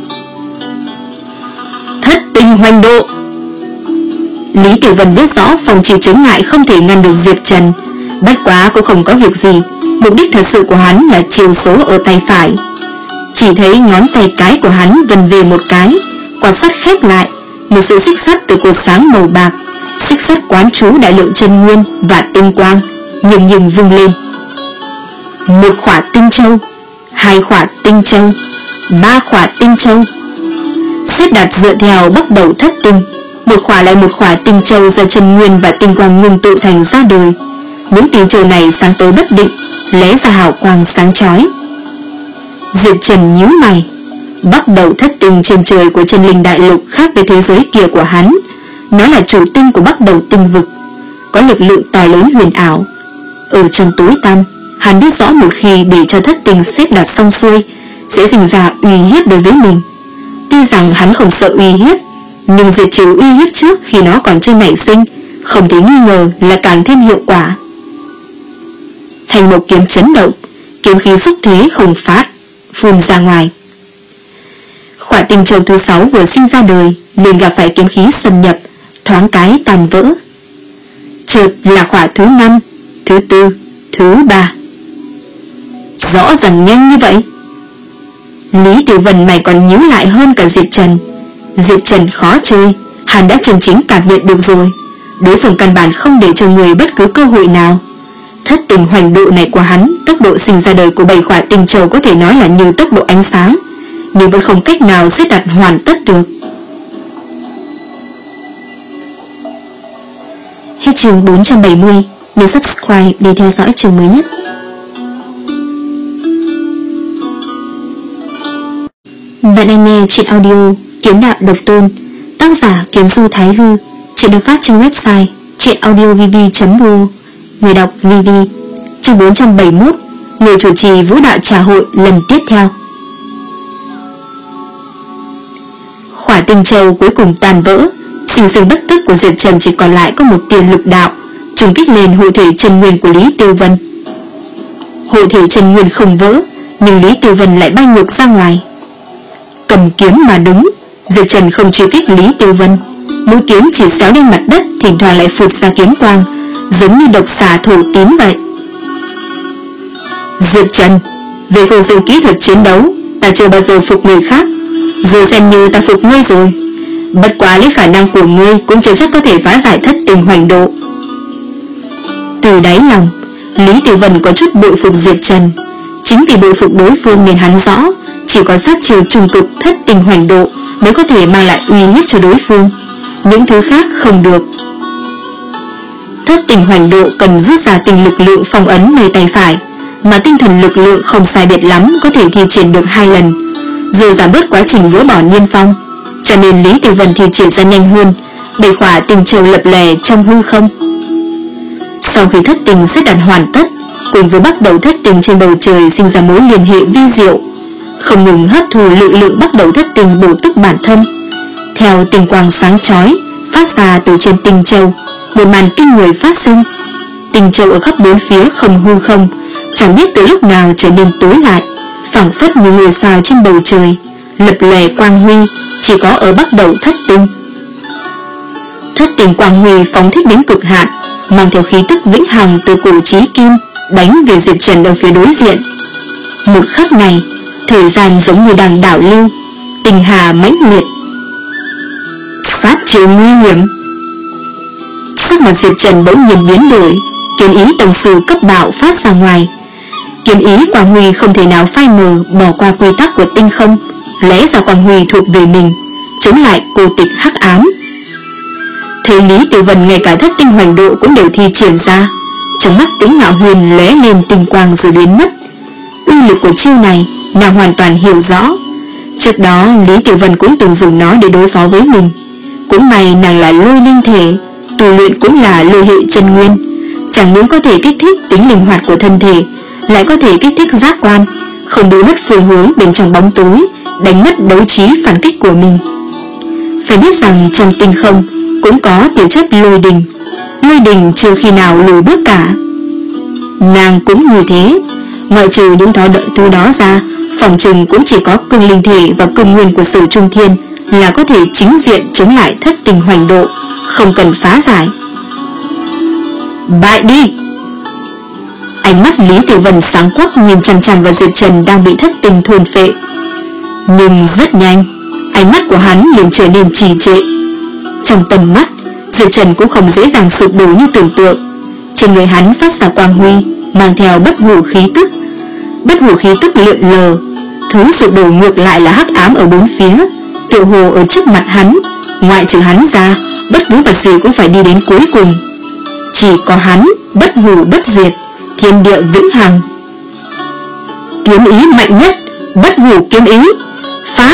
Thất tinh hoành độ. Lý Tử Vân biết rõ phòng trì chướng ngại không thể ngăn được Diệp Trần, bất quá cũng không có việc gì. Mục đích thật sự của hắn là chiều số ở tay phải. Chỉ thấy ngón tay cái của hắn vần về một cái, quan sát khép lại, một sự xích sắt từ cột sáng màu bạc, xích sắt quán trú đại lượng chân nguyên và tinh quang, nhường nhường vung lên. Một khỏa tinh châu, hai khỏa tinh châu, ba khỏa tinh châu. Xếp đặt dựa theo bắt đầu thất tinh, một khỏa lại một khỏa tinh châu do chân nguyên và tinh quang ngưng tụ thành ra đời. Những tinh châu này sáng tối bất định, lóe ra hào quang sáng chói. Diệp Trần nhíu mày. Bắt đầu thất tinh trên trời của chân linh đại lục khác với thế giới kia của hắn. Nó là chủ tinh của bắt đầu tinh vực, có lực lượng to lớn huyền ảo. Ở trong tối tăm, hắn biết rõ một khi để cho thất tinh xếp đặt xong xuôi sẽ sinh ra uy hiếp đối với mình. Tuy rằng hắn không sợ uy hiếp, nhưng diệt trừ uy hiếp trước khi nó còn chưa nảy sinh, không thể nghi ngờ là càng thêm hiệu quả. Thành một kiếm chấn động, kiếm khí xúc thế không phát phun ra ngoài. Khỏa tinh châu thứ sáu vừa sinh ra đời liền gặp phải kiếm khí xâm nhập, thoáng cái tàn vỡ. Chợt là khỏa thứ năm, thứ tư, thứ ba. Rõ ràng nhanh như vậy. Lý Tử Vân mày còn nhíu lại hơn cả Diệp Trần. Diệp Trần khó chơi, hắn đã chân chính cảm nhận được rồi. Đối phương căn bản không để cho người bất cứ cơ hội nào. Thất tình hoành độ này của hắn, tốc độ sinh ra đời của bảy khỏa tinh châu có thể nói là như tốc độ ánh sáng, nhưng vẫn không cách nào xếp đặt hoàn tất được. Hết chương bốn trăm bảy mươi. Nhớ subscribe để theo dõi chương mới nhất. Bạn đang nghe truyện audio Kiếm Đạo Độc Tôn, tác giả Kiếm Du Thái Hư. Truyện được phát trên website truyệnaudiovv chấm ro. Người đọc vê vê. Chương bốn trăm bảy mươi mốt. Người chủ trì vũ đạo trà hội lần tiếp theo. Khỏa tinh châu cuối cùng tàn vỡ, sinh sinh bất tức của Diệp Trần chỉ còn lại có một tiền lực đạo, trùng kích lên hộ thể chân nguyên của Lý Tiêu Vân. Hộ thể chân nguyên không vỡ, nhưng Lý Tiêu Vân lại bay ngược ra ngoài. Cầm kiếm mà đứng, Diệp Trần không truy kích Lý Tiêu Vân, mũi kiếm chỉ xéo lên mặt đất, thỉnh thoảng lại phụt ra kiếm quang, giống như độc xà thổ tím vậy. Diệp Trần, về phương diện kỹ thuật chiến đấu, ta chưa bao giờ phục người khác, giờ xem như ta phục ngươi rồi. Bất quá lấy khả năng của ngươi cũng chưa chắc có thể phá giải thất tình hoành độ. Từ đáy lòng, Lý Tiểu Vân có chút bội phục Diệp Trần. Chính vì bội phục đối phương nên hắn rõ chỉ có sát chiêu trùng cực thất tình hoành độ mới có thể mang lại uy hiếp cho đối phương, những thứ khác không được. Thất tình hoành độ cần rút ra tình lực lượng phong ấn nơi tay phải, mà tinh thần lực lượng không sai biệt lắm có thể thi triển được hai lần, rồi giảm bớt quá trình gỡ bỏ niêm phong, cho nên Lý Tiểu Vân thi triển ra nhanh hơn, bảy khỏa tình châu lập lè trong hư không. Sau khi thất tình xếp đặt hoàn tất, cùng với bắt đầu thất tình trên bầu trời sinh ra mối liên hệ vi diệu, không ngừng hấp thu lực lượng bắt đầu thất tình bổ túc bản thân. Theo tình quang sáng chói phát ra từ trên tinh châu, một màn kinh người phát sinh. Tinh châu ở khắp bốn phía không hư không, chẳng biết từ lúc nào trở nên tối lại, phảng phất như ngôi sao trên bầu trời, lập lè quang huy chỉ có ở bắt đầu thất tình. Thất tình quang huy phóng thích đến cực hạn, mang theo khí tức vĩnh hằng từ cổ chí kim đánh về Diệp Trần ở phía đối diện. Một khắc này, thời gian giống như đang đảo lưu, tình hà mãnh liệt. Sát chiêu nguy hiểm. Sắc mặt Diệp Trần bỗng nhiên biến đổi, kiếm ý tổng sư cấp bạo phát ra ngoài. Kiếm ý Quang Huy không thể nào phai mờ bỏ qua quy tắc của tinh không, lẽ ra Quang Huy thuộc về mình, chống lại cô tịch hắc ám. Thấy Lý Tiểu Vân ngay cả thất tinh hoành độ cũng đều thi triển ra, trong mắt Tĩnh Ngạo Huyền lóe lên tinh quang rồi biến mất. Uy lực của chiêu này nàng hoàn toàn hiểu rõ. Trước đó Lý Tiểu Vân cũng từng dùng nó để đối phó với mình. Cũng may nàng là lôi linh thể, tu luyện cũng là lôi hệ chân nguyên, chẳng những có thể kích thích tính linh hoạt của thân thể, lại có thể kích thích giác quan, không bị mất phương hướng bên trong bóng tối, đánh mất đấu trí phản kích của mình. Phải biết rằng trong tinh không cũng có tiểu chất lôi đình, lôi đình chưa khi nào lùi bước cả. Nàng cũng như thế, ngoại trừ những thứ đó ra, phòng trừng cũng chỉ có cương linh thể và cương nguyên của Sử Trung Thiên là có thể chính diện chống lại thất tình hoành độ, không cần phá giải. Bại đi! Ánh mắt Lý Tiểu Vân sáng quắc nhìn chằm chằm vào Diệp Trần đang bị thất tình thôn phệ. Nhưng rất nhanh, ánh mắt của hắn liền trở nên trì trệ. Trong tầm mắt, Diệp Trần cũng không dễ dàng sụp đổ như tưởng tượng. Trên người hắn phát ra quang huy, mang theo bất hủ khí tức. Bất hủ khí tức lượn lờ, thứ sụp đổ ngược lại là hắc ám ở bốn phía, tựa hồ ở trước mặt hắn, ngoại trừ hắn ra, bất cứ vật gì cũng phải đi đến cuối cùng. Chỉ có hắn, bất hủ bất diệt, thiên địa vĩnh hằng. Kiếm ý mạnh nhất, bất hủ kiếm ý, phá!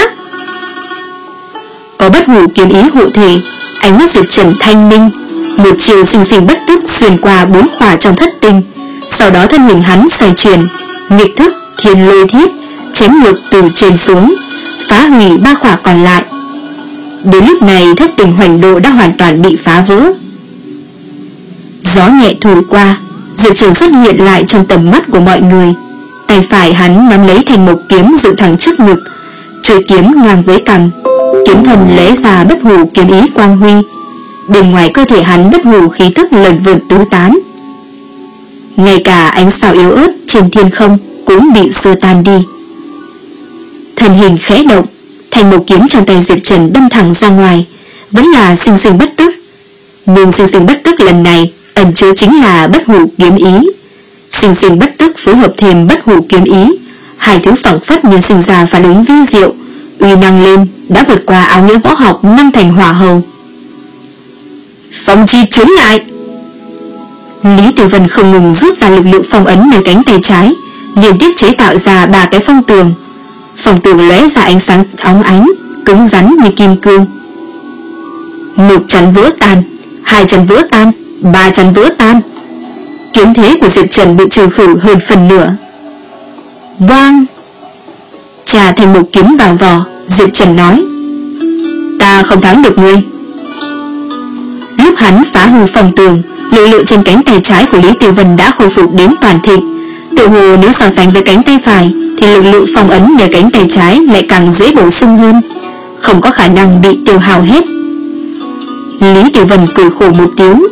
Có bất hủ kiếm ý hộ thể, ánh mắt Diệp Trần thanh minh, một chiều sinh sinh bất tức xuyên qua bốn khỏa trong thất tinh. Sau đó thân hình hắn xoay chuyển, nghịch thức thiên lôi thiết chém ngược từ trên xuống, phá hủy ba khỏa còn lại. Đến lúc này thất tình hoành độ đã hoàn toàn bị phá vỡ. Gió nhẹ thổi qua, Diệp Trần xuất hiện lại trong tầm mắt của mọi người. Tay phải hắn nắm lấy thành một kiếm dựng thẳng trước ngực, chuôi kiếm ngang với cằm, kiếm thần lóe ra bất hủ kiếm ý quang huy. Bên ngoài cơ thể hắn bất hủ khí tức lẩn vẩn tứ tán, ngay cả ánh sao yếu ớt trên thiên không cũng bị xua tan đi. Thân hình khẽ động, thành một kiếm trong tay Diệp Trần đâm thẳng ra ngoài, vẫn là sinh sinh bất tức. Nhưng sinh sinh bất tức lần này ẩn chứa chính là bất hủ kiếm ý. Sinh sinh bất tức phối hợp thêm bất hủ kiếm ý, hai thứ phảng phất như sinh ra phản ứng vi diệu, uy năng lên đã vượt qua áo nghĩa võ học năm thành hỏa hầu. Phong chi chướng lại! Lý Tiểu Vân không ngừng rút ra lực lượng phong ấn nơi cánh tay trái, liên tiếp chế tạo ra ba cái phong tường. Phong tường lóe ra ánh sáng óng ánh, cứng rắn như kim cương. Một chắn vỡ tan, hai chắn vỡ tan, ba chắn vỡ tan. Kiếm thế của Diệp Trần bị trừ khử hơn phần nửa. Vang! Trà thành một kiếm vào vỏ, Diệp Trần nói: Ta không thắng được ngươi. Lúc hắn phá hư phong tường, lực lượng trên cánh tay trái của Lý Tiểu Vân đã khôi phục đến toàn thịnh. Tự hồ nếu so sánh với cánh tay phải thì lực lượng phong ấn nhờ cánh tay trái lại càng dễ bổ sung hơn, không có khả năng bị tiêu hao hết. Lý Tiểu Vân cười khổ một tiếng: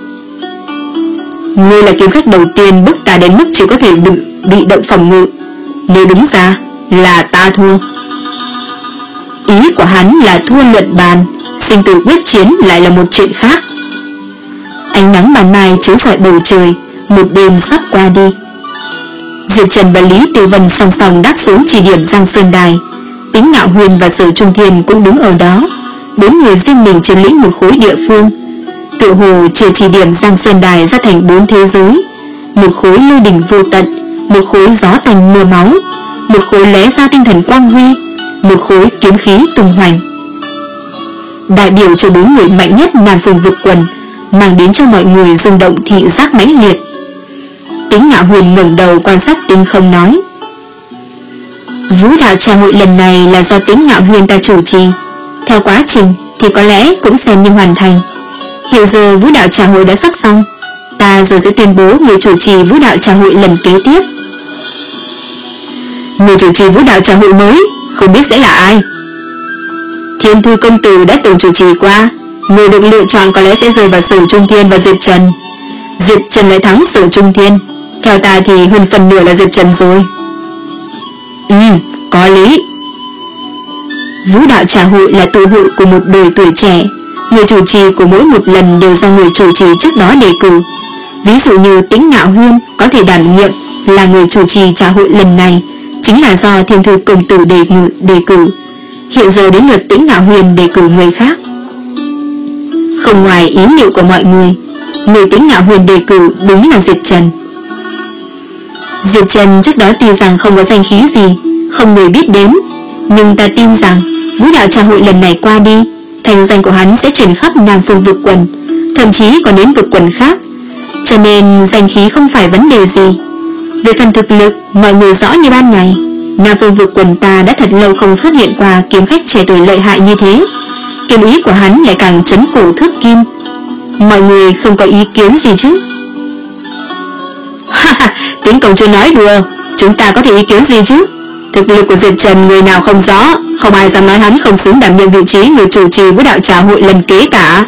Ngươi là kiếm khách đầu tiên bức ta đến mức chỉ có thể bị, bị động phòng ngự. Nếu đúng ra là ta thua. Ý của hắn là thua luận bàn, sinh tử quyết chiến lại là một chuyện khác. Ánh nắng ban mai chiếu rọi bầu trời, một đêm sắp qua đi. Diệp Trần và Lý Tiểu Vân song song đáp xuống chỉ điểm Giang Sơn Đài. Tính Ngạo Huyền và Sở Trung Thiên cũng đứng ở đó. Bốn người riêng mình chiếm lĩnh một khối địa phương. Tựa hồ chia chỉ điểm Giang Sơn Đài ra thành bốn thế giới: một khối lôi đỉnh vô tận, một khối gió tanh mưa máu, một khối lóe ra tinh thần quang huy, một khối kiếm khí tung hoành. Đại biểu cho bốn người mạnh nhất Nam Phương vực quần, mang đến cho mọi người rung động thị giác mãnh liệt. Tính Ngạo Huyền ngẩng đầu quan sát tinh không nói: Vũ đạo trà hội lần này là do Tính Ngạo Huyền ta chủ trì. Theo quá trình thì có lẽ cũng xem như hoàn thành. Hiện giờ vũ đạo trà hội đã sắp xong, ta giờ sẽ tuyên bố người chủ trì vũ đạo trà hội lần kế tiếp. Người chủ trì vũ đạo trà hội mới không biết sẽ là ai. Thiên Thư công tử đã từng chủ trì qua, người được lựa chọn có lẽ sẽ rơi vào Sở Trung Thiên và Diệp Trần. Diệp Trần lại thắng Sở Trung Thiên, theo ta thì hơn phần nửa là Diệp Trần rồi. Ừ, có lý. Vũ đạo trà hội là tụ hội của một đời tuổi trẻ. Người chủ trì của mỗi một lần đều do người chủ trì trước đó đề cử. Ví dụ như Tính Ngạo Huyên có thể đảm nhiệm là người chủ trì trà hội lần này, chính là do Thiên Thư công tử đề, ngự, đề cử. Hiện giờ đến lượt Tính Ngạo Huyền đề cử người khác. Không ngoài ý liệu của mọi người, người Tính Ngạo Huyền đề cử đúng là Diệp Trần. Diệp Trần trước đó tuy rằng không có danh khí gì, không người biết đến, nhưng ta tin rằng vũ đạo trà hội lần này qua đi, thành danh của hắn sẽ truyền khắp Nam Phương vực quần, thậm chí còn đến vực quần khác, cho nên danh khí không phải vấn đề gì. Về phần thực lực, mọi người rõ như ban ngày. Nam Phương vực quần ta đã thật lâu không xuất hiện qua kiếm khách trẻ tuổi lợi hại như thế. Kiếm ý của hắn lại càng chấn cổ thước kim. Mọi người không có ý kiến gì chứ? Ha, Tính công chúa nói đùa, chúng ta có thể ý kiến gì chứ? Thực lực của Diệp Trần người nào không rõ, không ai dám nói hắn không xứng đảm nhiệm vị trí người chủ trì vũ đạo trà hội lần kế cả.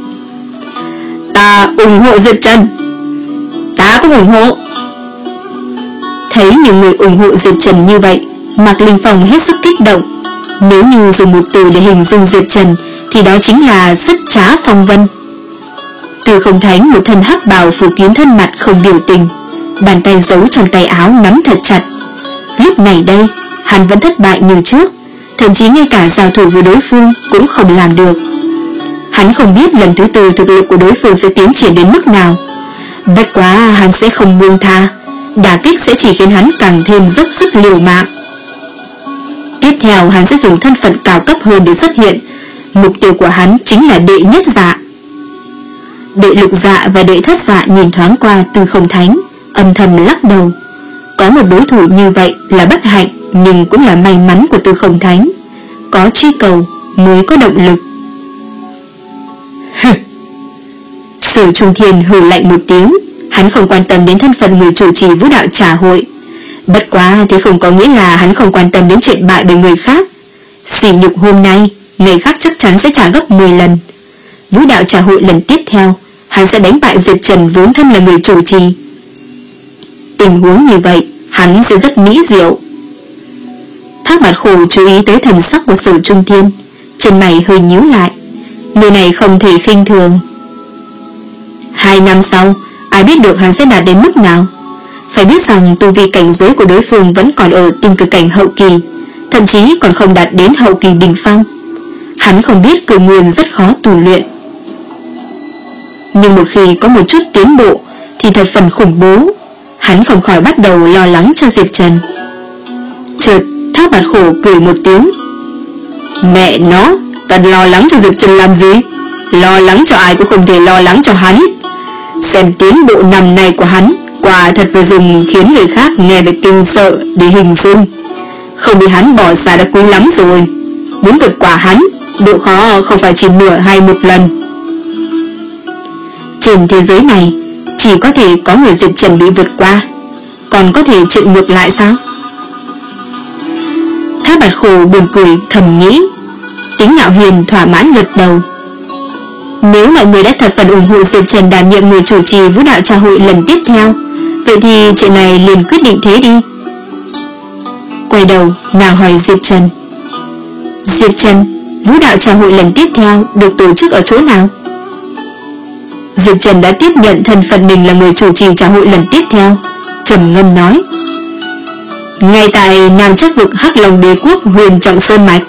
Ta ủng hộ Diệp Trần. Ta cũng ủng hộ. Thấy nhiều người ủng hộ Diệp Trần như vậy, Mạc Linh Phong hết sức kích động. Nếu như dùng một từ để hình dung Diệp Trần thì đó chính là rất trá phong vân. Từ Không Thánh một thân hắc bào phủ kín thân mặt không biểu tình, bàn tay giấu trong tay áo nắm thật chặt. Lúc này đây, hắn vẫn thất bại như trước, thậm chí ngay cả giao thủ với đối phương cũng không làm được. Hắn không biết lần thứ tư thực lực của đối phương sẽ tiến triển đến mức nào. Bất quá hắn sẽ không buông tha, đả kích sẽ chỉ khiến hắn càng thêm dốc sức liều mạng. Tiếp theo hắn sẽ dùng thân phận cao cấp hơn để xuất hiện. Mục tiêu của hắn chính là đệ nhất dạ. Đệ lục dạ và đệ thất dạ nhìn thoáng qua Từ Không Thánh, âm thầm lắc đầu. Có một đối thủ như vậy là bất hạnh, nhưng cũng là may mắn của Từ Không Thánh. Có truy cầu mới có động lực. Sở Trung Thiên hừ lạnh một tiếng. Hắn không quan tâm đến thân phận người chủ trì vũ đạo trà hội. Bất quá thì không có nghĩa là hắn không quan tâm đến chuyện bại bởi người khác. Sỉ nhục hôm nay, ngày khác chắc chắn sẽ trả gấp mười lần. Vũ đạo trà hội lần tiếp theo, hắn sẽ đánh bại Diệp Trần vốn thân là người chủ trì. Tình huống như vậy, hắn sẽ rất mỹ diệu. Thác Bạt Khổ chú ý tới thần sắc của Sở Trung Thiên, chân mày hơi nhíu lại. Người này không thể khinh thường. Hai năm sau, ai biết được hắn sẽ đạt đến mức nào. Phải biết rằng tu vi cảnh giới của đối phương vẫn còn ở tinh cực cảnh hậu kỳ, thậm chí còn không đạt đến hậu kỳ đỉnh phong. Hắn không biết cửu nguyên rất khó tu luyện, nhưng một khi có một chút tiến bộ thì thật phần khủng bố. Hắn không khỏi bắt đầu lo lắng cho Diệp Trần. Chợt Thác Bạt Khổ cười một tiếng. Mẹ nó, ta lo lắng cho Diệp Trần làm gì? Lo lắng cho ai cũng không thể lo lắng cho hắn. Xem tiến bộ năm nay của hắn, quả thật phải dùng khiến người khác nghe được kinh sợ để hình dung. Không bị hắn bỏ xa đã quý lắm rồi. Muốn vượt qua hắn, độ khó không phải chỉ nửa hay một lần. Trên thế giới này chỉ có thể có người Diệp Trần bị vượt qua, còn có thể chuyện ngược lại sao? Thác Bạt Khổ buồn cười thầm nghĩ. Tính Ngạo Huyền thỏa mãn gật đầu. Nếu mọi người đã thật phần ủng hộ Diệp Trần đảm nhiệm người chủ trì vũ đạo trà hội lần tiếp theo, vậy thì chuyện này liền quyết định thế đi. Quay đầu nàng hỏi Diệp Trần. Diệp Trần, Vũ đạo trà hội lần tiếp theo được tổ chức ở chỗ nào? Diệp Trần đã tiếp nhận thân phận mình là người chủ trì trà hội lần tiếp theo, trầm ngâm nói: ngay tại Nam Chắc Vực Hắc Long Đế Quốc Huyền Trọng Sơn Mạch.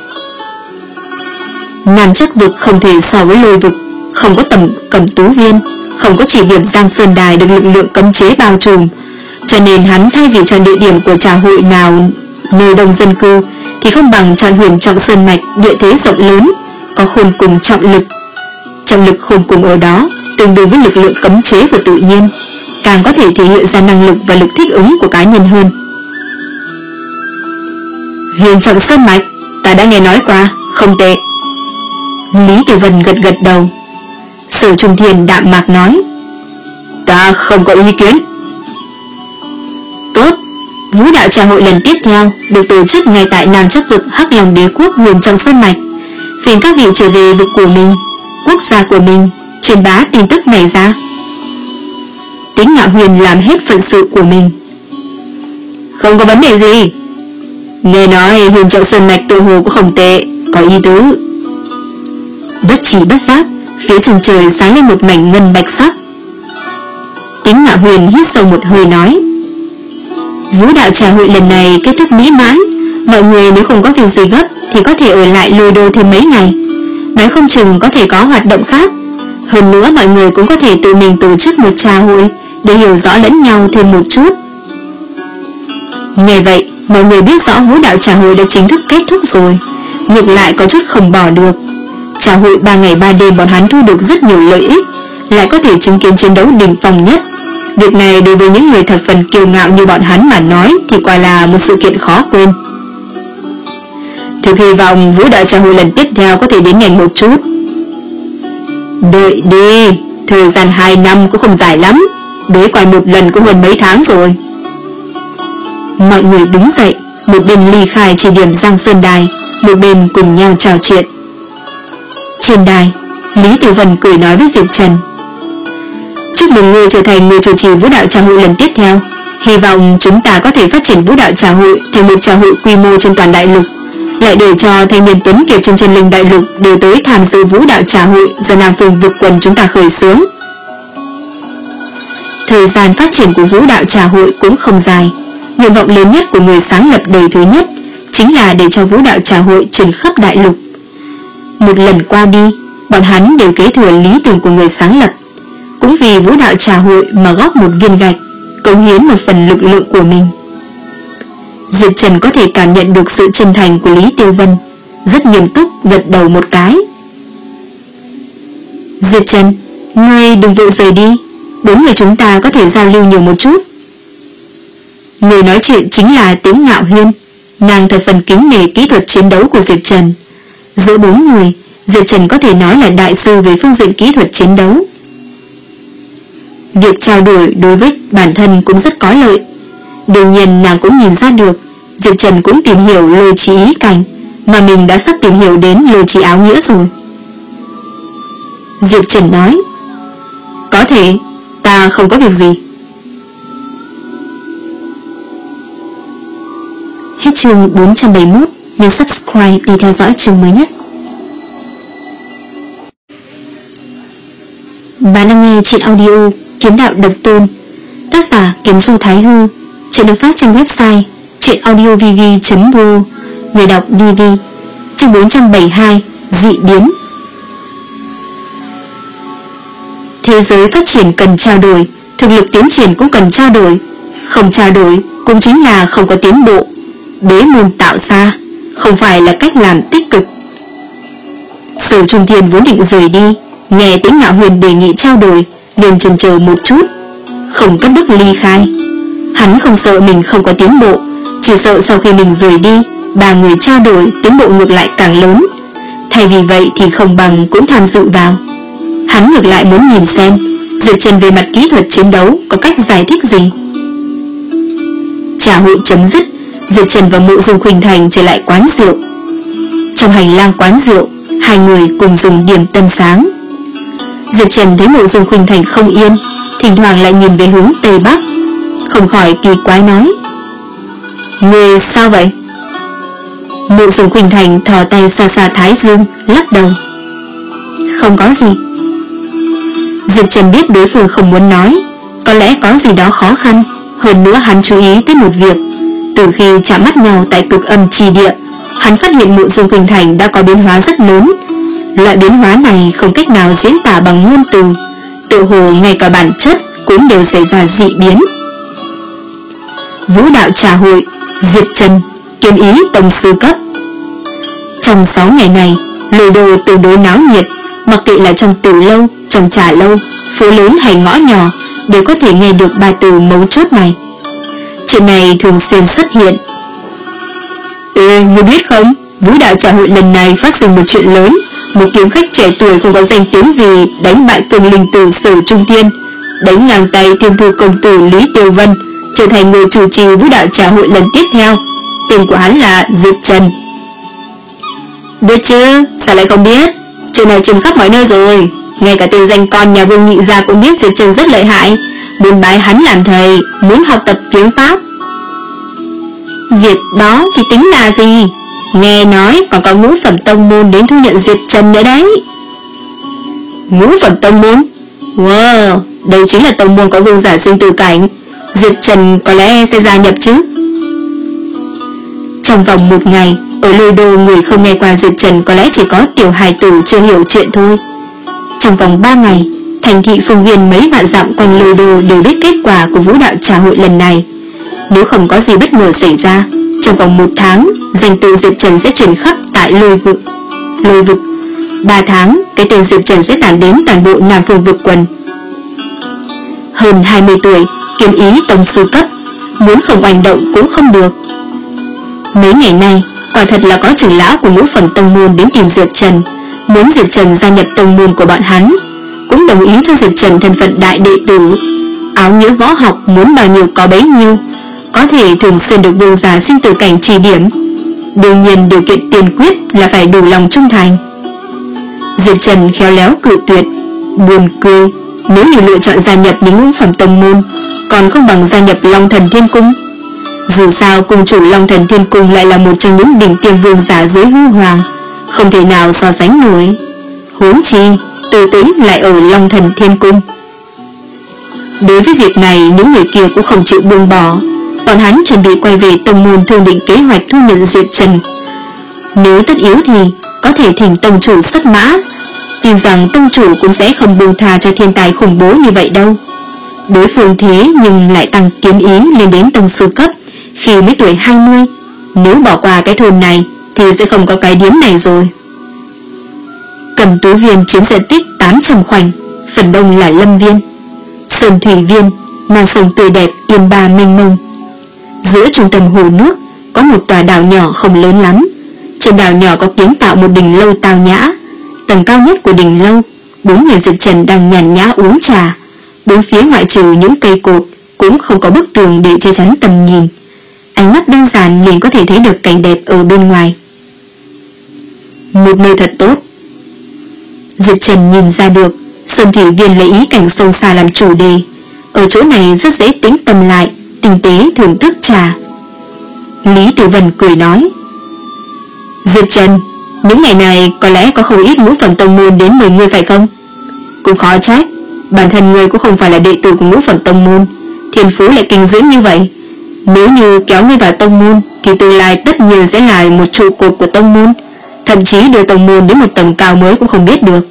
Nam Chắc Vực không thể so với Lôi Vực, không có tầm Cầm Tú Viên, không có chỉ điểm Giang Sơn Đài được lực lượng cấm chế bao trùm, cho nên hắn thay vì chọn địa điểm của trà hội nào nơi đông dân cư thì không bằng chọn Huyền Trọng Sơn Mạch, địa thế rộng lớn, có khôn cùng trọng lực. Trọng lực khôn cùng ở đó tương đương với lực lượng cấm chế của tự nhiên, càng có thể thể hiện ra năng lực và lực thích ứng của cá nhân hơn. Huyền Trọng Sơn Mạch, ta đã nghe nói qua, không tệ. Lý Tiểu Vân gật gật đầu. Sở Trung Thiên đạm mạc nói: ta không có ý kiến. Tốt. Vũ đạo trà hội lần tiếp theo được tổ chức ngay tại Nam Chắc Vực Hắc Long Đế Quốc Huyền Trọng Sơn Mạch. Phiền các vị trở về vực của mình, quốc gia của mình, truyền bá tin tức này ra. Tính Ngạo Huyền làm hết phận sự của mình. Không có vấn đề gì. Nghe nói Huyền Trọng Sơn Mạch tự hồ cũng không tệ, có ý tứ. Bất chỉ bất giác, phía chân trời sáng lên một mảnh ngân bạch sắc. Tính Ngạo Huyền hít sâu một hơi nói: Vũ đạo trà hội lần này kết thúc mỹ mãn, mọi người nếu không có việc gì gấp thì có thể ở lại Lôi Đô thêm mấy ngày, nói không chừng có thể có hoạt động khác. Hơn nữa mọi người cũng có thể tự mình tổ chức một trà hội để hiểu rõ lẫn nhau thêm một chút. Nghe vậy, mọi người biết rõ vũ đạo trà hội đã chính thức kết thúc rồi, ngược lại có chút không bỏ được. Trà hội ba ngày ba đêm bọn hắn thu được rất nhiều lợi ích, lại có thể chứng kiến chiến đấu đỉnh phong nhất. Việc này đối với những người thập phần kiêu ngạo như bọn hắn mà nói thì quả là một sự kiện khó quên. Thực hy vọng vũ đạo trà hội lần tiếp theo có thể đến nhanh một chút. Đợi đi, thời gian hai năm cũng không dài lắm, bế quan một lần cũng hơn mấy tháng rồi. Mọi người đứng dậy, một bên ly khai chỉ điểm Giang Sơn Đài, một bên cùng nhau trò chuyện. Trên đài, Lý Tiểu Vân cười nói với Diệp Trần: chúc mừng ngươi trở thành người chủ trì vũ đạo trà hội lần tiếp theo. Hy vọng chúng ta có thể phát triển vũ đạo trà hội thành một trà hội quy mô trên toàn đại lục, lại để cho thanh niên tuấn kiệt trên chân linh đại lục đều tới tham dự vũ đạo trà hội do Nam Phương vực quần chúng ta khởi xướng. Thời gian phát triển của vũ đạo trà hội cũng không dài. Nguyện vọng lớn nhất của người sáng lập đời thứ nhất chính là để cho vũ đạo trà hội truyền khắp đại lục. Một lần qua đi, bọn hắn đều kế thừa lý tưởng của người sáng lập, cũng vì vũ đạo trà hội mà góp một viên gạch, cống hiến một phần lực lượng của mình. Diệp Trần có thể cảm nhận được sự chân thành của Lý Tiêu Vân, rất nghiêm túc gật đầu một cái. Diệp Trần, ngươi đừng vội rời đi, bốn người chúng ta có thể giao lưu nhiều một chút. Người nói chuyện chính là Tĩnh Ngạo Huyên, nàng thật phần kính nể kỹ thuật chiến đấu của Diệp Trần. Giữa bốn người, Diệp Trần có thể nói là đại sư về phương diện kỹ thuật chiến đấu. Việc trao đổi đối với bản thân cũng rất có lợi. Đương nhiên nàng cũng nhìn ra được Diệp Trần cũng tìm hiểu lôi trí ý cảnh, mà mình đã sắp tìm hiểu đến lôi trí áo nghĩa rồi. Diệp Trần nói: có thể, ta không có việc gì. Hết chương bốn trăm bảy mươi mốt. Nhấn subscribe để theo dõi chương mới nhất. Bạn đang nghe chuyện audio Kiếm Đạo Độc Tôn, tác giả Kiếm Du Thái Hư. Chuyện được phát trên website chuyenaudiovv chấm pro. Người đọc vê vê. Chương bốn trăm bảy mươi hai. Dị biến. Thế giới phát triển cần trao đổi, thực lực tiến triển cũng cần trao đổi. Không trao đổi cũng chính là không có tiến bộ. Đế môn tạo ra không phải là cách làm tích cực. Sở Trung Thiên vốn định rời đi, nghe Tĩnh Ngạo Huyền đề nghị trao đổi, liền chần chờ một chút, không cất bước ly khai. Hắn không sợ mình không có tiến bộ, chỉ sợ sau khi mình rời đi, ba người trao đổi tiến bộ ngược lại càng lớn. Thay vì vậy thì không bằng cũng tham dự vào. Hắn ngược lại muốn nhìn xem Diệp Trần về mặt kỹ thuật chiến đấu có cách giải thích gì. Trà hội chấm dứt, Diệp Trần và Mộ Dung Khuynh Thành trở lại quán rượu. Trong hành lang quán rượu, hai người cùng dùng điểm tâm sáng. Diệp Trần thấy Mộ Dung Khuynh Thành không yên, thỉnh thoảng lại nhìn về hướng Tây Bắc, không khỏi kỳ quái nói: người sao vậy? Mộ Dung Khuynh Thành thò tay xa xa thái dương, lắc đầu. Không có gì. Diệp Trần biết đối phương không muốn nói, có lẽ có gì đó khó khăn. Hơn nữa hắn chú ý tới một việc. Từ khi chạm mắt nhau tại cực âm chi địa, hắn phát hiện Mộ Dung Khuynh Thành đã có biến hóa rất lớn. Loại biến hóa này không cách nào diễn tả bằng ngôn từ, tự hồ ngay cả bản chất cũng đều xảy ra dị biến. Vũ đạo trà hội, Diệp Trần, kiếm ý tông sư cấp. Trong sáu ngày này, Lôi Đô tương đối náo nhiệt, mặc kệ là trong tử lâu, trong trà lâu, phố lớn hay ngõ nhỏ, đều có thể nghe được ba từ mấu chốt này. Chuyện này thường xuyên xuất hiện. Ê, ngươi biết không, Vũ đạo trà hội lần này phát sinh một chuyện lớn. Một kiếm khách trẻ tuổi không có danh tiếng gì đánh bại cường linh tử Sở Trung Thiên, đánh ngang tay thiên thư công tử Lý Tiêu Vân, trở thành người chủ trì Vũ đạo trà hội lần tiếp theo. Tên của hắn là Diệp Trần. Biết chứ, sao lại không biết? Chuyện này truyền khắp mọi nơi rồi. Ngay cả tên danh con nhà Vương Nhị gia cũng biết Diệp Trần rất lợi hại, muốn bái hắn làm thầy, muốn học tập kiếm pháp. Việc đó thì tính là gì? Nghe nói còn có ngũ phẩm tông môn đến thu nhận Diệp Trần nữa đấy. Ngũ phẩm tông môn? Wow, đây chính là tông môn có vương giả sinh tử cảnh. Diệp Trần có lẽ sẽ gia nhập chứ. Trong vòng một ngày, ở Lôi Đô người không nghe qua Diệp Trần có lẽ chỉ có tiểu hài tử chưa hiểu chuyện thôi. Trong vòng ba ngày, thành thị phương viên mấy vạn dặm quanh Lôi Đô đều biết kết quả của Vũ đạo trà hội lần này. Nếu không có gì bất ngờ xảy ra, trong vòng một tháng, danh tự Diệp Trần sẽ truyền khắp tại Lôi vực. Lôi vực, ba tháng, cái tên Diệp Trần sẽ tản đến toàn bộ Nam Phương vực quần. Hơn hai mươi tuổi, kiếm ý tông sư cấp, muốn không hành động cũng không được. Mấy ngày nay, quả thật là có trưởng lão của ngũ phẩm tông môn đến tìm Diệp Trần, muốn Diệp Trần gia nhập tông môn của bọn hắn, cũng đồng ý cho Diệp Trần thân phận đại đệ tử. Áo nghĩa võ học muốn bao nhiêu có bấy nhiêu, có thể thường xuyên được vương giả sinh tử cảnh chỉ điểm. Đương nhiên điều kiện tiên quyết là phải đủ lòng trung thành. Diệp Trần khéo léo cự tuyệt, buồn cười. Nếu như lựa chọn gia nhập những ngũ phẩm tông môn, còn không bằng gia nhập Long Thần Thiên Cung. Dù sao cung chủ Long Thần Thiên Cung lại là một trong những đỉnh tiêm vương giả dưới hư hoàng, không thể nào so sánh nổi. Huống chi Từ Tĩnh lại ở Long Thần Thiên Cung. Đối với việc này, những người kia cũng không chịu buông bỏ. Bọn hắn chuẩn bị quay về tông môn thương định kế hoạch thu nhận Diệp Trần. Nếu tất yếu thì có thể thỉnh tông chủ xuất mã, tin rằng tông chủ cũng sẽ không buông tha cho thiên tài khủng bố như vậy đâu. Đối phương thế nhưng lại tăng kiếm ý lên đến tông sư cấp khi mới tuổi hai mươi. Nếu bỏ qua cái thôn này thì sẽ không có cái điếm này rồi. Cầm Tú Viên chiếm diện tích tám trăm khoảnh, phần đông là lâm viên. Sơn Thủy Viên, non sông tươi đẹp yên ba mênh mông. Giữa trung tâm hồ nước có một tòa đảo nhỏ không lớn lắm. Trên đảo nhỏ có kiến tạo một đình lâu tao nhã. Tầng cao nhất của đình lâu, bốn người Diệp Trần đang nhàn nhã uống trà. Bốn phía ngoại trừ những cây cột cũng không có bức tường để che chắn tầm nhìn. Ánh mắt đơn giản liền có thể thấy được cảnh đẹp ở bên ngoài. Một nơi thật tốt. Diệp Trần nhìn ra được Sơn Thủy Viên lấy ý cảnh sâu xa làm chủ đề. Ở chỗ này rất dễ tĩnh tâm lại, tinh tế thưởng thức trà. Lý Tử Vân cười nói: Diệp Trần, những ngày này có lẽ có không ít ngũ phẩm tông môn đến mời ngươi phải không? Cũng khó trách, bản thân ngươi cũng không phải là đệ tử của ngũ phẩm tông môn, thiên phú lại kinh diễm như vậy. Nếu như kéo ngươi vào tông môn thì tương lai tất nhiên sẽ là một trụ cột của tông môn, thậm chí đưa tông môn đến một tầm cao mới cũng không biết được.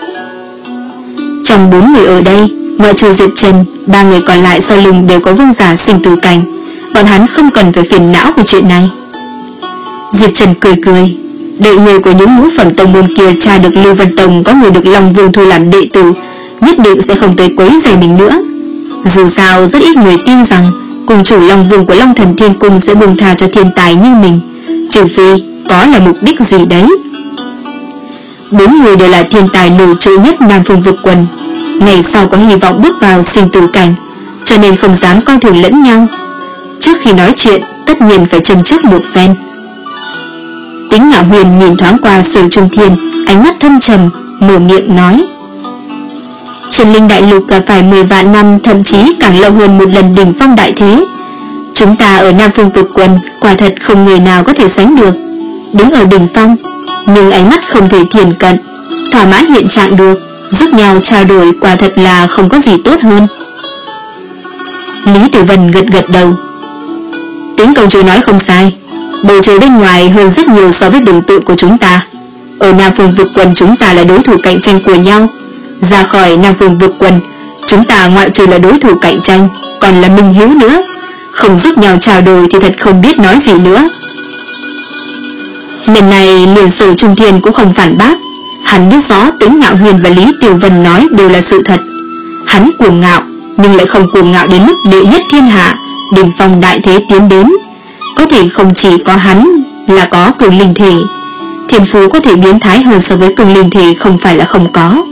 Trong bốn người ở đây, ngoại trừ Diệp Trần, ba người còn lại sau lưng đều có vương giả sinh tử cảnh. Bọn hắn không cần phải phiền não về chuyện này. Diệp Trần cười cười, đợi người của những ngũ phẩm tông môn kia tra được Lưu Vân Tông có người được Long Vương thu làm đệ tử, nhất định sẽ không tới quấy rầy mình nữa. Dù sao rất ít người tin rằng cùng chủ Long Vương của Long Thần Thiên Cung sẽ buông tha cho thiên tài như mình, trừ phi có là mục đích gì đấy. Bốn người đều là thiên tài nổi trội nhất Nam Phương vực quần, ngày sau có hy vọng bước vào sinh tử cảnh, cho nên không dám coi thường lẫn nhau. Trước khi nói chuyện tất nhiên phải châm trước một phen. Tính Ngạo Huyền nhìn thoáng qua Sở Trung Thiên, ánh mắt thâm trầm, mở miệng nói: Trần Linh Đại Lục gặp phải mười vạn năm, thậm chí càng lâu hơn một lần đỉnh phong đại thế. Chúng ta ở Nam Phương vực quần quả thật không người nào có thể sánh được. đứng ở đỉnh phong, nhưng ánh mắt không thể thiền cận, thỏa mãn hiện trạng được, giúp nhau trao đổi quả thật là không có gì tốt hơn. Lý Tử Vân gật gật đầu. Tính công chúa nói không sai, bầu trời bên ngoài hơn rất nhiều so với tưởng tượng của chúng ta. Ở Nam Phương Vực Quần chúng ta là đối thủ cạnh tranh của nhau, ra khỏi Nam Phương Vực Quần chúng ta ngoại trừ là đối thủ cạnh tranh còn là minh hiếu nữa, không giúp nhau trao đổi thì thật không biết nói gì nữa. Lần này liền Sở Trung Thiên cũng không phản bác. Hắn biết rõ Tĩnh Ngạo Huyền và Lý Tiểu Vân nói đều là sự thật. Hắn cuồng ngạo nhưng lại không cuồng ngạo đến mức đệ nhất thiên hạ, đỉnh phong đại thế tiến đến. Có thể không chỉ có hắn là có cường linh thể, thiên phú có thể biến thái hơn so với cường linh thể không phải là không có.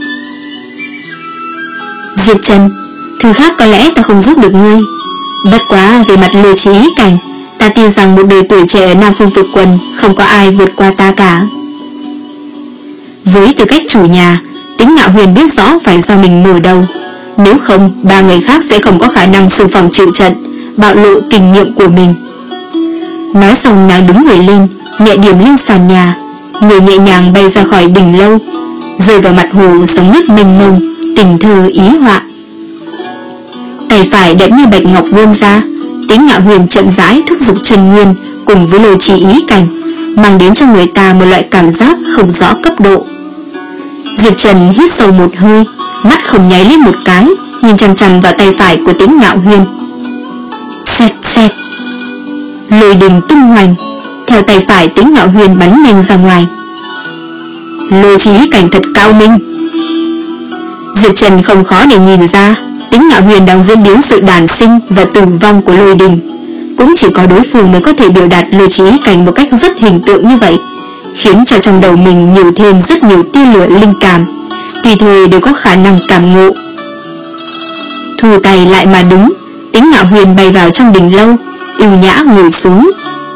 Diệp Trần, thứ khác có lẽ ta không giúp được ngươi, bất quá về mặt lôi trí ý cảnh, ta tin rằng một đời tuổi trẻ ở Nam Phương Vực Quần không có ai vượt qua ta cả. Với tư cách chủ nhà, Tĩnh Ngạo Huyền biết rõ phải do mình mở đầu, nếu không ba người khác sẽ không có khả năng xung phong chịu trận, bạo lộ kinh nghiệm của mình. Nói xong nàng đứng người lên, nhẹ điểm lên sàn nhà, người nhẹ nhàng bay ra khỏi đỉnh lâu, rơi vào mặt hồ sóng nước mênh mông, tình thơ ý họa. Tay phải đẹp như bạch ngọc vươn ra, Tĩnh Ngạo Huyền chậm rãi thúc giục chân nguyên cùng với lời chỉ ý cảnh, mang đến cho người ta một loại cảm giác không rõ cấp độ. Diệp Trần hít sâu một hơi, mắt không nháy lên một cái, nhìn chằm chằm vào tay phải của Tĩnh Ngạo Huyền. Xẹt xẹt, lôi đình tung hoành, theo tay phải Tĩnh Ngạo Huyền bắn nhanh ra ngoài. Lôi chỉ ý cảnh thật cao minh. Diệp Trần không khó để nhìn ra, Tĩnh Ngạo Huyền đang diễn biến sự đản sinh và tử vong của lôi đình. Cũng chỉ có đối phương mới có thể biểu đạt lôi chỉ ý cảnh một cách rất hình tượng như vậy, khiến cho trong đầu mình nhiều thêm rất nhiều tia lửa linh cảm, tùy thời đều có khả năng cảm ngộ. Thu tay lại mà đứng, Tĩnh Ngạo Huyền bay vào trong đình lâu, yêu nhã ngồi xuống.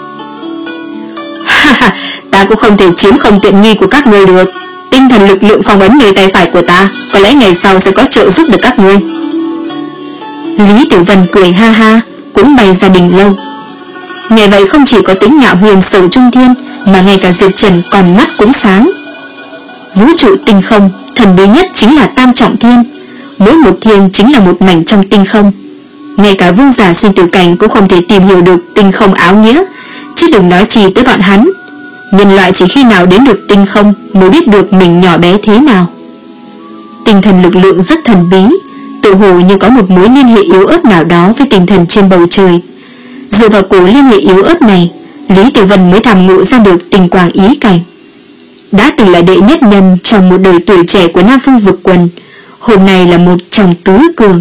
Ha ha, ta cũng không thể chiếm không tiện nghi của các ngươi được. Tinh thần lực lượng phong ấn nơi tay phải của ta, có lẽ ngày sau sẽ có trợ giúp được các ngươi. Lý Tiểu Vân cười ha ha, cũng bay ra đình lâu. Nghe vậy không chỉ có Tĩnh Ngạo Huyền, Sở Trung Thiên, mà ngay cả Diệp Trần còn mắt cũng sáng. Vũ trụ tinh không, thần bí nhất chính là tam trọng thiên, mỗi một thiên chính là một mảnh trong tinh không. Ngay cả vương giả sinh tử cảnh cũng không thể tìm hiểu được tinh không áo nghĩa, chứ đừng nói chi tới bọn hắn. Nhân loại chỉ khi nào đến được tinh không mới biết được mình nhỏ bé thế nào. Tinh thần lực lượng rất thần bí, tự hồ như có một mối liên hệ yếu ớt nào đó với tinh thần trên bầu trời. Dựa vào cổ liên hệ yếu ớt này, Lý Tiểu Vân mới thầm ngộ ra được tình quang ý cảnh. Đã từng là đệ nhất nhân trong một đời tuổi trẻ của Nam Phương Vực Quần, hôm nay là một trong tứ cường.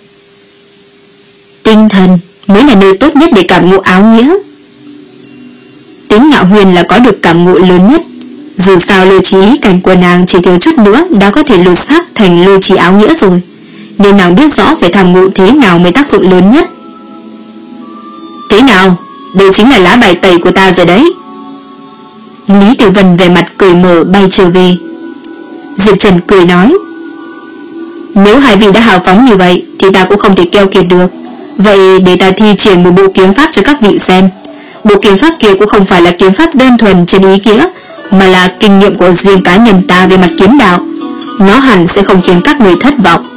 Tinh thần mới là nơi tốt nhất để cảm ngộ áo nghĩa. Tĩnh Ngạo Huyền là có được cảm ngộ lớn nhất. Dù sao lôi trí ý cảnh của nàng chỉ thiếu chút nữa đã có thể lột xác thành lôi trí áo nghĩa rồi, nên nàng biết rõ phải thầm ngộ thế nào mới tác dụng lớn nhất. Thế nào, đây chính là lá bài tẩy của ta rồi đấy. Lý Tiểu Vân về mặt cười mở bay trở về. Diệp Trần cười nói, nếu hai vị đã hào phóng như vậy thì ta cũng không thể keo kiệt được. Vậy để ta thi triển một bộ kiếm pháp cho các vị xem. Bộ kiếm pháp kia cũng không phải là kiếm pháp đơn thuần trên ý nghĩa, mà là kinh nghiệm của riêng cá nhân ta về mặt kiếm đạo. Nó hẳn sẽ không khiến các người thất vọng.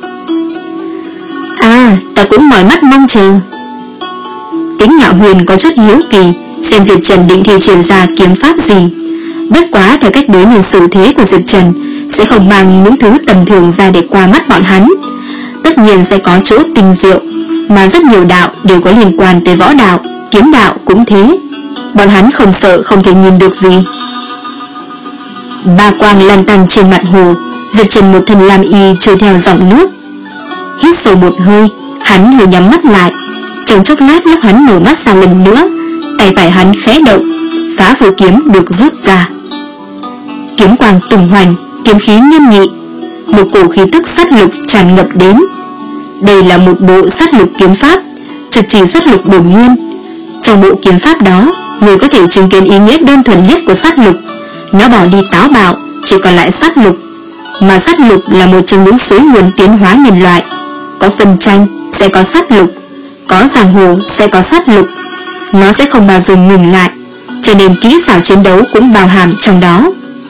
À, ta cũng mỏi mắt mong chờ. Tĩnh Ngạo Huyền có chút hiếu kỳ xem Diệp Trần định thi triển ra kiếm pháp gì. Bất quá theo cách đối nhân xử thế của Diệp Trần, sẽ không mang những thứ tầm thường ra để qua mắt bọn hắn. Tất nhiên sẽ có chỗ tinh diệu, mà rất nhiều đạo đều có liên quan tới võ đạo, kiếm đạo cũng thế. Bọn hắn không sợ không thể nhìn được gì. Ba quang lan tăn trên mặt hồ, Diệp Trần một thân lam y trôi theo dòng nước. Hít sâu một hơi, hắn hơi nhắm mắt lại. Trong chốc lát lúc hắn mở mắt ra lần nữa, tay phải hắn khẽ động, phá vũ kiếm được rút ra. Kiếm quang tung hoành, kiếm khí nghiêm nghị, một cổ khí tức sát lục tràn ngập đến. Đây là một bộ sát lục kiếm pháp, trực chỉ sát lục bổn nguyên. Trong bộ kiếm pháp đó, người có thể chứng kiến ý nghĩa đơn thuần nhất của sát lục. Nó bỏ đi táo bạo, chỉ còn lại sát lục. Mà sát lục là một trong những suối nguồn tiến hóa nhân loại. Có phân tranh sẽ có sát lục, có giang hồ sẽ có sát lục. Nó sẽ không bao giờ ngừng lại, cho nên kỹ xảo chiến đấu cũng bao hàm trong đó.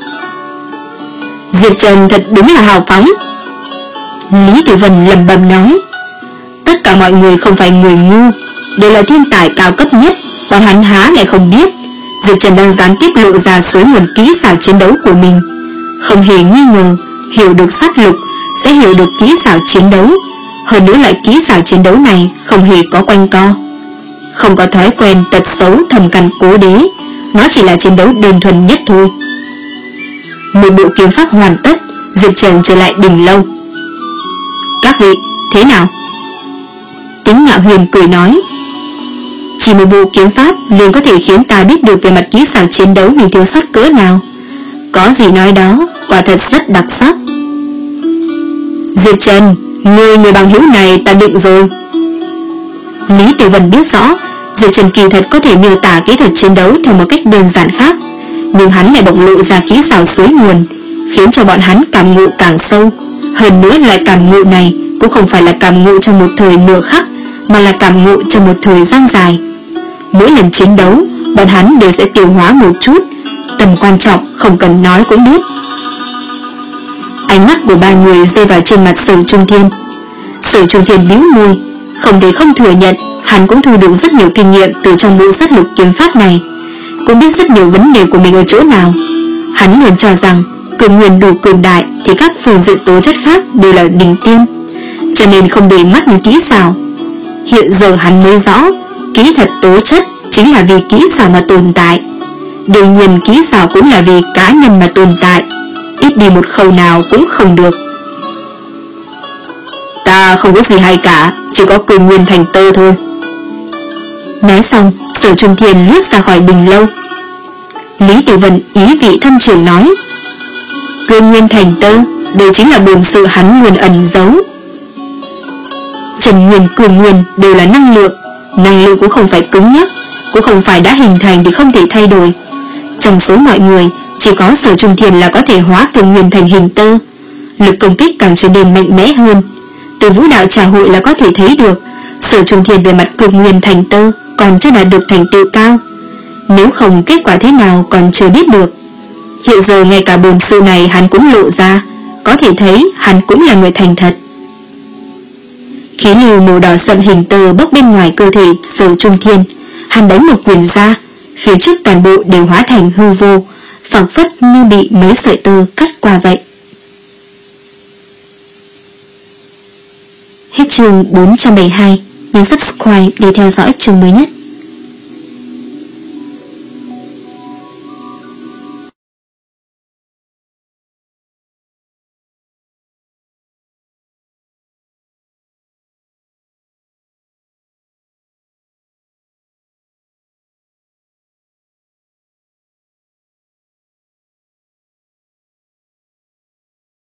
Diệp Trần thật đúng là hào phóng, Lý Tử Vân lẩm bẩm nói. Tất cả mọi người không phải người ngu, đều là thiên tài cao cấp nhất, còn hắn há lại không biết Diệp Trần đang gián tiếp lộ ra suối nguồn kỹ xảo chiến đấu của mình. Không hề nghi ngờ, hiểu được sát lục sẽ hiểu được kỹ xảo chiến đấu. Hơn nữa lại kỹ xảo chiến đấu này không hề có quanh co, không có thói quen tật xấu thầm căn cố đế, nó chỉ là chiến đấu đơn thuần nhất thôi. Một bộ kiếm pháp hoàn tất, Diệp Trần trở lại đỉnh lâu. Các vị, thế nào? Tính Ngạo Huyền cười nói. Chỉ một bộ kiếm pháp liền có thể khiến ta biết được về mặt kỹ xảo chiến đấu mình thiếu sót cỡ nào. Có gì nói đó, quả thật rất đặc sắc. Diệp Trần, người người bằng hữu này ta định rồi. Lý Tử Vân biết rõ Diệp Trần kỳ thật có thể miêu tả kỹ thuật chiến đấu theo một cách đơn giản khác, nhưng hắn lại bộc lộ ra kỹ xảo suối nguồn, khiến cho bọn hắn cảm ngộ càng sâu. Hơn nữa lại cảm ngộ này cũng không phải là cảm ngộ trong một thời nửa khắc, mà là cảm ngộ trong một thời gian dài. Mỗi lần chiến đấu, bọn hắn đều sẽ tiêu hóa một chút, tầm quan trọng không cần nói cũng biết. Ánh mắt của ba người rơi vào trên mặt Sở Trung Thiên. Sở Trung Thiên bĩu môi, không thể không thừa nhận hắn cũng thu được rất nhiều kinh nghiệm từ trong bộ sát lục kiếm pháp này, cũng biết rất nhiều vấn đề của mình ở chỗ nào. Hắn luôn cho rằng cường nguyên đủ cường đại thì các phương diện tố chất khác đều là đỉnh tiêm, cho nên không để mắt đến kỹ xảo. Hiện giờ hắn mới rõ, kỹ thuật tố chất chính là vì kỹ xảo mà tồn tại. Đương nhiên kỹ xảo cũng là vì cá nhân mà tồn tại, ít đi một khâu nào cũng không được. Ta không có gì hay cả, chỉ có cường nguyên thành tơ thôi. Nói xong, Sở Trung Thiên lướt ra khỏi đình lâu. Lý Tử Vân ý vị thâm trường nói. Cường nguyên thành tơ, đây chính là bổn sự hắn luôn ẩn giấu. Trần nguyên, cường nguyên đều là năng lượng. Năng lượng cũng không phải cứng nhắc, cũng không phải đã hình thành thì không thể thay đổi. Trong số mọi người, chỉ có Sở Trung Thiên là có thể hóa cường nguyên thành hình tơ. Lực công kích càng trở nên mạnh mẽ hơn. Từ vũ đạo trà hội là có thể thấy được Sở Trung Thiên về mặt cường nguyên thành tơ còn chưa đạt được thành tựu cao. Nếu không kết quả thế nào còn chưa biết được. Hiện giờ ngay cả bổn sự này hắn cũng lộ ra, có thể thấy hắn cũng là người thành thật. Khí lưu màu đỏ sậm hình tơ bốc bên ngoài cơ thể Sở Trung Thiên. Hắn đánh một quyền ra, phía trước toàn bộ đều hóa thành hư vô, phảng phất như bị mấy sợi tơ cắt qua vậy. Hết chương bốn trăm bảy mươi hai. Nhấn subscribe để theo dõi chương mới nhất.